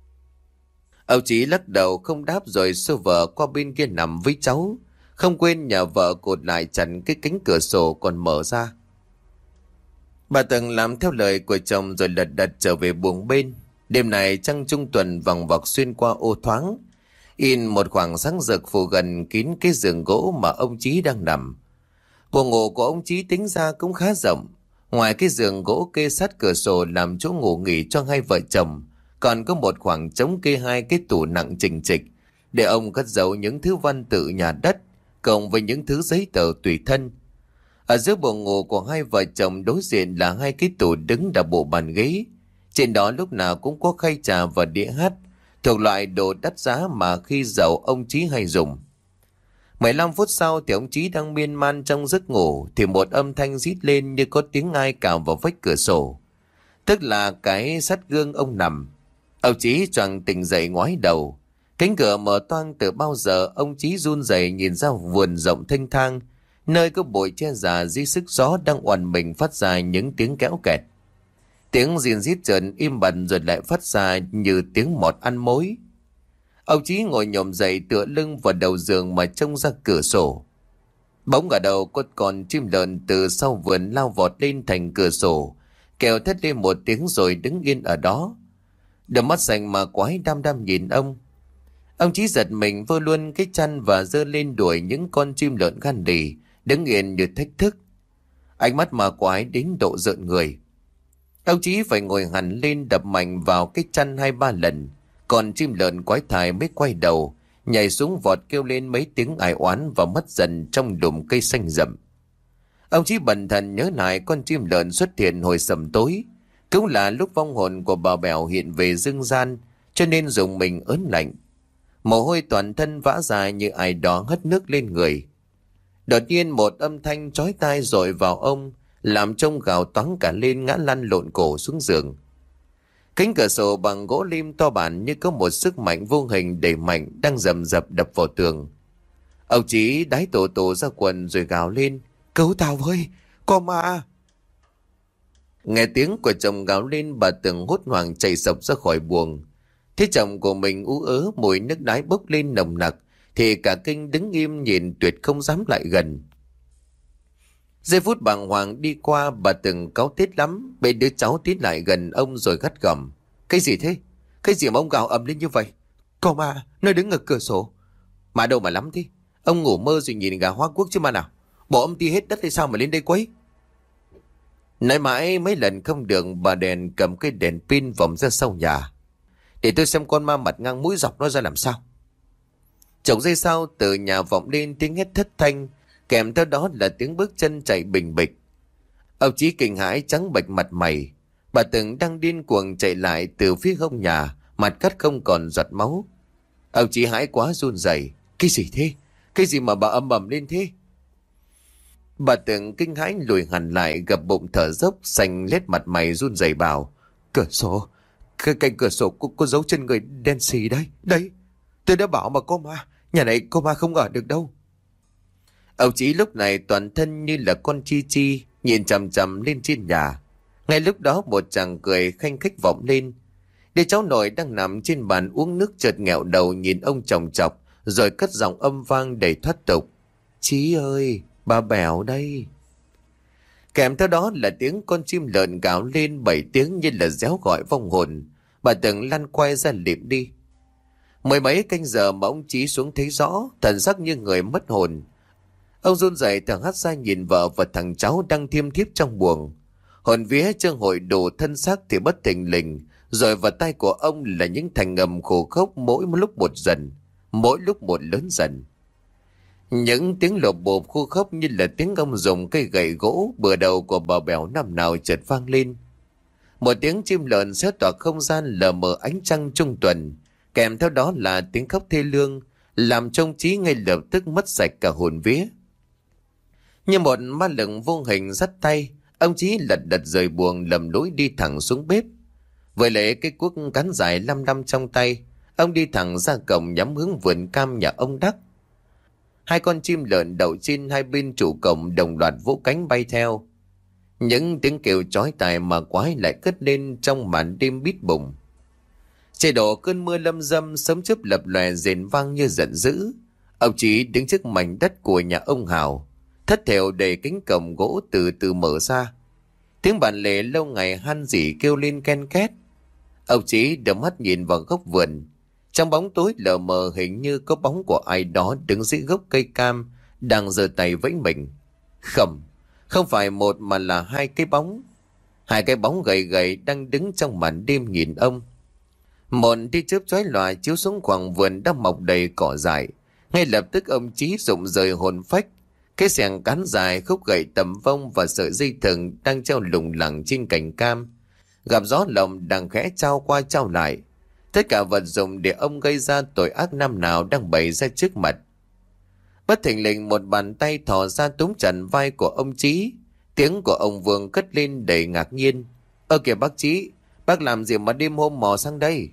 Ông Chí lắc đầu không đáp rồi xô vợ qua bên kia nằm với cháu, không quên nhờ vợ cột lại chặn cái cánh cửa sổ còn mở ra. Bà từng làm theo lời của chồng rồi lật đật trở về buồng bên. Đêm này trăng trung tuần vòng vọc xuyên qua ô thoáng, in một khoảng sáng rực phủ gần kín cái giường gỗ mà ông Chí đang nằm. Buồng ngủ của ông Chí tính ra cũng khá rộng. Ngoài cái giường gỗ kê sát cửa sổ làm chỗ ngủ nghỉ cho hai vợ chồng, còn có một khoảng trống kê hai cái tủ nặng chình chịch để ông cất giấu những thứ văn tự nhà đất cộng với những thứ giấy tờ tùy thân. Ở giữa buồng ngủ của hai vợ chồng đối diện là hai cái tủ đứng đặt bộ bàn ghế. Trên đó lúc nào cũng có khay trà và đĩa hát, thuộc loại đồ đắt giá mà khi giàu ông Chí hay dùng. mười lăm phút sau thì ông Chí đang miên man trong giấc ngủ thì một âm thanh rít lên như có tiếng ai cào vào vách cửa sổ, tức là cái sắt gương ông nằm. Ông Chí choàng tỉnh dậy ngoái đầu. Cánh cửa mở toang từ bao giờ. Ông Chí run rẩy nhìn ra vườn rộng thênh thang, nơi có bụi tre già dưới sức gió đang oằn mình phát ra những tiếng kéo kẹt. Tiếng rìn rít trần im bặt rồi lại phát ra như tiếng mọt ăn mối. Ông Chí ngồi nhổm dậy tựa lưng vào đầu giường mà trông ra cửa sổ. Bỗng ở đầu có con chim lợn từ sau vườn lao vọt lên thành cửa sổ, kèo thét lên một tiếng rồi đứng yên ở đó. Đôi mắt xanh mà quái đăm đăm nhìn ông. Ông Chí giật mình vơ luôn cái chăn và giơ lên đuổi những con chim lợn gan lì đứng yên như thách thức. Ánh mắt mà quái đến độ rợn người. Ông Chí phải ngồi hẳn lên đập mạnh vào cái chăn hai ba lần, còn chim lợn quái thải mới quay đầu, nhảy xuống vọt kêu lên mấy tiếng ai oán và mất dần trong đùm cây xanh rậm. Ông Chí bần thần nhớ lại con chim lợn xuất hiện hồi sầm tối, cũng là lúc vong hồn của bà Bèo hiện về dương gian, cho nên dùng mình ớn lạnh. Mồ hôi toàn thân vã ra như ai đó hất nước lên người. Đột nhiên một âm thanh chói tai dội vào ông, làm trông gào toáng cả lên, ngã lăn lộn cổ xuống giường. Cánh cửa sổ bằng gỗ lim to bản như có một sức mạnh vô hình đẩy mạnh đang rầm rập đập vào tường. Ông Chí đái tổ tổ ra quần rồi gào lên: "Cứu tao với, có ma!" Nghe tiếng của chồng gào lên, bà Tường hốt hoảng chạy sộc ra khỏi buồng. Thấy chồng của mình ú ớ mùi nước đái bốc lên nồng nặc thì cả kinh đứng im nhìn tuyệt không dám lại gần. Giây phút bàng hoàng đi qua, bà Tường cáu tiết lắm, bế đứa cháu tiến lại gần ông rồi gắt gỏng: "Cái gì thế? Cái gì mà ông gào ầm lên như vậy? Có ma, nó đứng ở cửa sổ." "Mà đâu mà lắm thế? Ông ngủ mơ rồi nhìn gà Hoa Quốc chứ mà nào. Bộ ông ti hết đất hay sao mà lên đây quấy?" Nói mãi mấy lần không được, bà đèn cầm cái đèn pin vòng ra sau nhà: "Để tôi xem con ma mặt ngang mũi dọc nó ra làm sao." Chục giây sau từ nhà vọng lên tiếng hét thất thanh, kèm theo đó là tiếng bước chân chạy bình bịch. Ông Chí kinh hãi trắng bệch mặt mày. Bà Từng đang điên cuồng chạy lại từ phía hông nhà, mặt cắt không còn giọt máu. Ông Chí hãi quá run rẩy. Cái gì thế? Cái gì mà bà ầm ầm lên thế? Bà Từng kinh hãi lùi hẳn lại, gập bụng thở dốc, xanh lét mặt mày run rẩy bảo: Cửa sổ, cái cạnh cửa sổ có, có dấu chân người đen xì đấy. Đấy, tôi đã bảo mà có ma, nhà này có ma không ở được đâu. Ông Chí lúc này toàn thân như là con chi chi, nhìn chằm chằm lên trên nhà. Ngay lúc đó một chàng cười khanh khách vọng lên. Đứa cháu nội đang nằm trên bàn uống nước chợt nghẹo đầu nhìn ông chòng chọc, rồi cất giọng âm vang đầy thoát tục: Chí ơi, bà Bẻo đây. Kèm theo đó là tiếng con chim lợn gào lên bảy tiếng như là réo gọi vong hồn. Bà Từng lăn quay ra liệm đi. Mười mấy canh giờ mà ông Chí xuống thấy rõ, thần sắc như người mất hồn. Ông run rẩy thở hắt ra nhìn vợ và thằng cháu đang thiêm thiếp trong buồng. Hồn vía trương hội đủ thân xác thì bất thình lình, rồi vào tai của ông là những thành ngầm khổ khốc mỗi lúc một dần, mỗi lúc một lớn dần. Những tiếng lộp bộp khô khốc như là tiếng ông dùng cây gậy gỗ bừa đầu của bà Bẻo năm nào chợt vang lên. Một tiếng chim lợn xé toạc không gian lờ mờ ánh trăng trung tuần, kèm theo đó là tiếng khóc thê lương, làm trông Chí ngay lập tức mất sạch cả hồn vía. Như một ma lực vô hình dắt tay, ông Chí lật đật rời buồng lầm lối đi thẳng xuống bếp. Với lấy cái cuốc cán dài lăm lăm trong tay, ông đi thẳng ra cổng nhắm hướng vườn cam nhà ông Đắc. Hai con chim lợn đậu trên hai bên trụ cổng đồng loạt vỗ cánh bay theo. Những tiếng kêu chói tai mà quái lại cất lên trong màn đêm bít bùng. Trời đổ cơn mưa lâm dâm, sấm chớp lập lòe rền vang như giận dữ. Ông Chí đứng trước mảnh đất của nhà ông Hào, thất thểu đẩy cánh cổng gỗ từ từ mở ra. Tiếng bản lề lâu ngày han rỉ kêu lên ken két. Ông Chí đưa mắt nhìn vào góc vườn. Trong bóng tối lờ mờ hình như có bóng của ai đó đứng dưới gốc cây cam, đang giơ tay vẫy mình. Không, không phải một mà là hai cái bóng. Hai cái bóng gầy gầy đang đứng trong màn đêm nhìn ông. Một tia chớp chói lòa chiếu xuống khoảng vườn đang mọc đầy cỏ dại. Ngay lập tức ông Chí rụng rời hồn phách. Cái xẻng cán dài, khúc gậy tầm vông và sợi dây thừng đang treo lủng lẳng trên cành cam, gặp gió lồng đang khẽ trao qua trao lại. Tất cả vật dụng để ông gây ra tội ác năm nào đang bày ra trước mặt. Bất thình lình một bàn tay thò ra túm chặt vai của ông Chí. Tiếng của ông Vương cất lên đầy ngạc nhiên: Ơ kìa bác Chí, bác làm gì mà đêm hôm mò sang đây?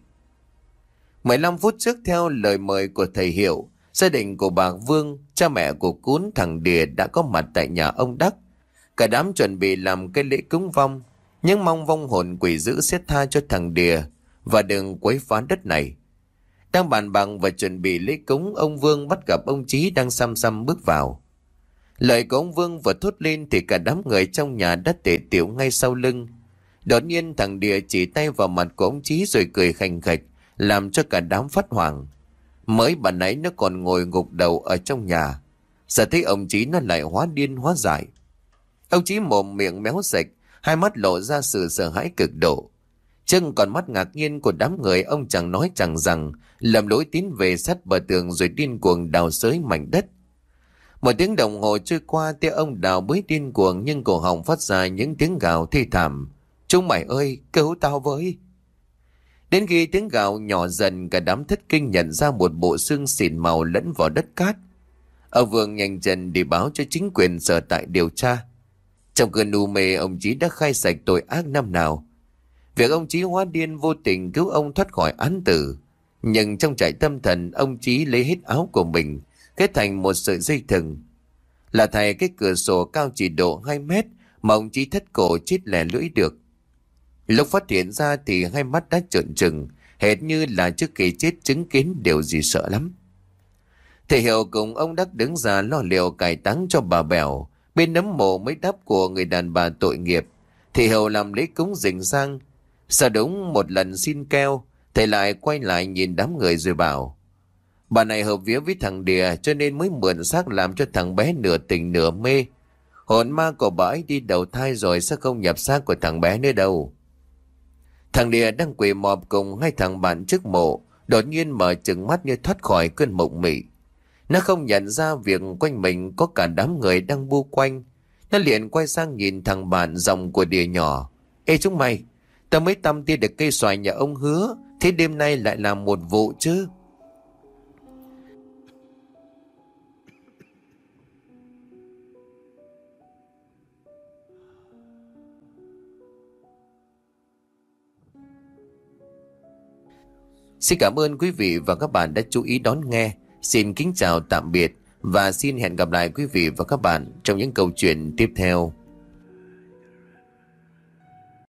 mười lăm phút trước, theo lời mời của thầy Hiệu, gia đình của bà Vương, cha mẹ của Cún thằng Đìa đã có mặt tại nhà ông Đắc. Cả đám chuẩn bị làm cái lễ cúng vong, nhưng mong vong hồn quỷ dữ sẽ tha cho thằng Đìa và đừng quấy phá đất này. Đang bàn bạc và chuẩn bị lễ cúng, ông Vương bắt gặp ông Chí đang xăm xăm bước vào. Lời của ông Vương vừa thốt lên thì cả đám người trong nhà đã tề tiểu ngay sau lưng. Đột nhiên thằng Đìa chỉ tay vào mặt của ông Chí rồi cười khành khạch, làm cho cả đám phát hoảng. Mới bà nãy nó còn ngồi gục đầu ở trong nhà, giờ thấy ông Chí nó lại hóa điên hóa dại. Ông Chí mồm miệng méo sạch, hai mắt lộ ra sự sợ hãi cực độ. Chân còn mắt ngạc nhiên của đám người, ông chẳng nói chẳng rằng lầm lối tiến về sát bờ tường rồi điên cuồng đào xới mảnh đất. Một tiếng đồng hồ trôi qua, tiếng ông đào bới điên cuồng nhưng cổ họng phát ra những tiếng gào thê thảm: Chúng mày ơi, cứu tao với! Đến khi tiếng gào nhỏ dần, cả đám thất kinh nhận ra một bộ xương xỉn màu lẫn vào đất cát. Ông Vương nhanh chân đi báo cho chính quyền sở tại điều tra. Trong cơn u mê, ông Chí đã khai sạch tội ác năm nào. Việc ông Chí hóa điên vô tình cứu ông thoát khỏi án tử. Nhưng trong trại tâm thần, ông Chí lấy hết áo của mình, kết thành một sợi dây thừng. Là thầy cái cửa sổ cao chỉ độ hai mét mà ông Chí thất cổ chết lẻ lưỡi được. Lúc phát hiện ra thì hai mắt đã trợn trừng, hệt như là trước khi chết chứng kiến điều gì sợ lắm. Thầy Hiệu cùng ông Đắc đứng ra lo liệu cải táng cho bà Bẻo. Bên nấm mộ mới đáp của người đàn bà tội nghiệp, thầy Hiệu làm lễ cúng rình rang. Sau đúng một lần xin keo, thầy lại quay lại nhìn đám người rồi bảo: Bà này hợp vía với thằng Đìa cho nên mới mượn xác làm cho thằng bé nửa tỉnh nửa mê. Hồn ma của bà ấy đi đầu thai rồi, sẽ không nhập xác của thằng bé nữa đâu. Thằng Đìa đang quỳ mọp cùng hai thằng bạn trước mộ, đột nhiên mở trừng mắt như thoát khỏi cơn mộng mị. Nó không nhận ra việc quanh mình có cả đám người đang bu quanh. Nó liền quay sang nhìn thằng bạn dòng của đỉa nhỏ. Ê chúng mày, tao mới tăm tia được cây xoài nhà ông Hứa, thế đêm nay lại làm một vụ chứ? Xin cảm ơn quý vị và các bạn đã chú ý đón nghe. Xin kính chào tạm biệt và xin hẹn gặp lại quý vị và các bạn trong những câu chuyện tiếp theo.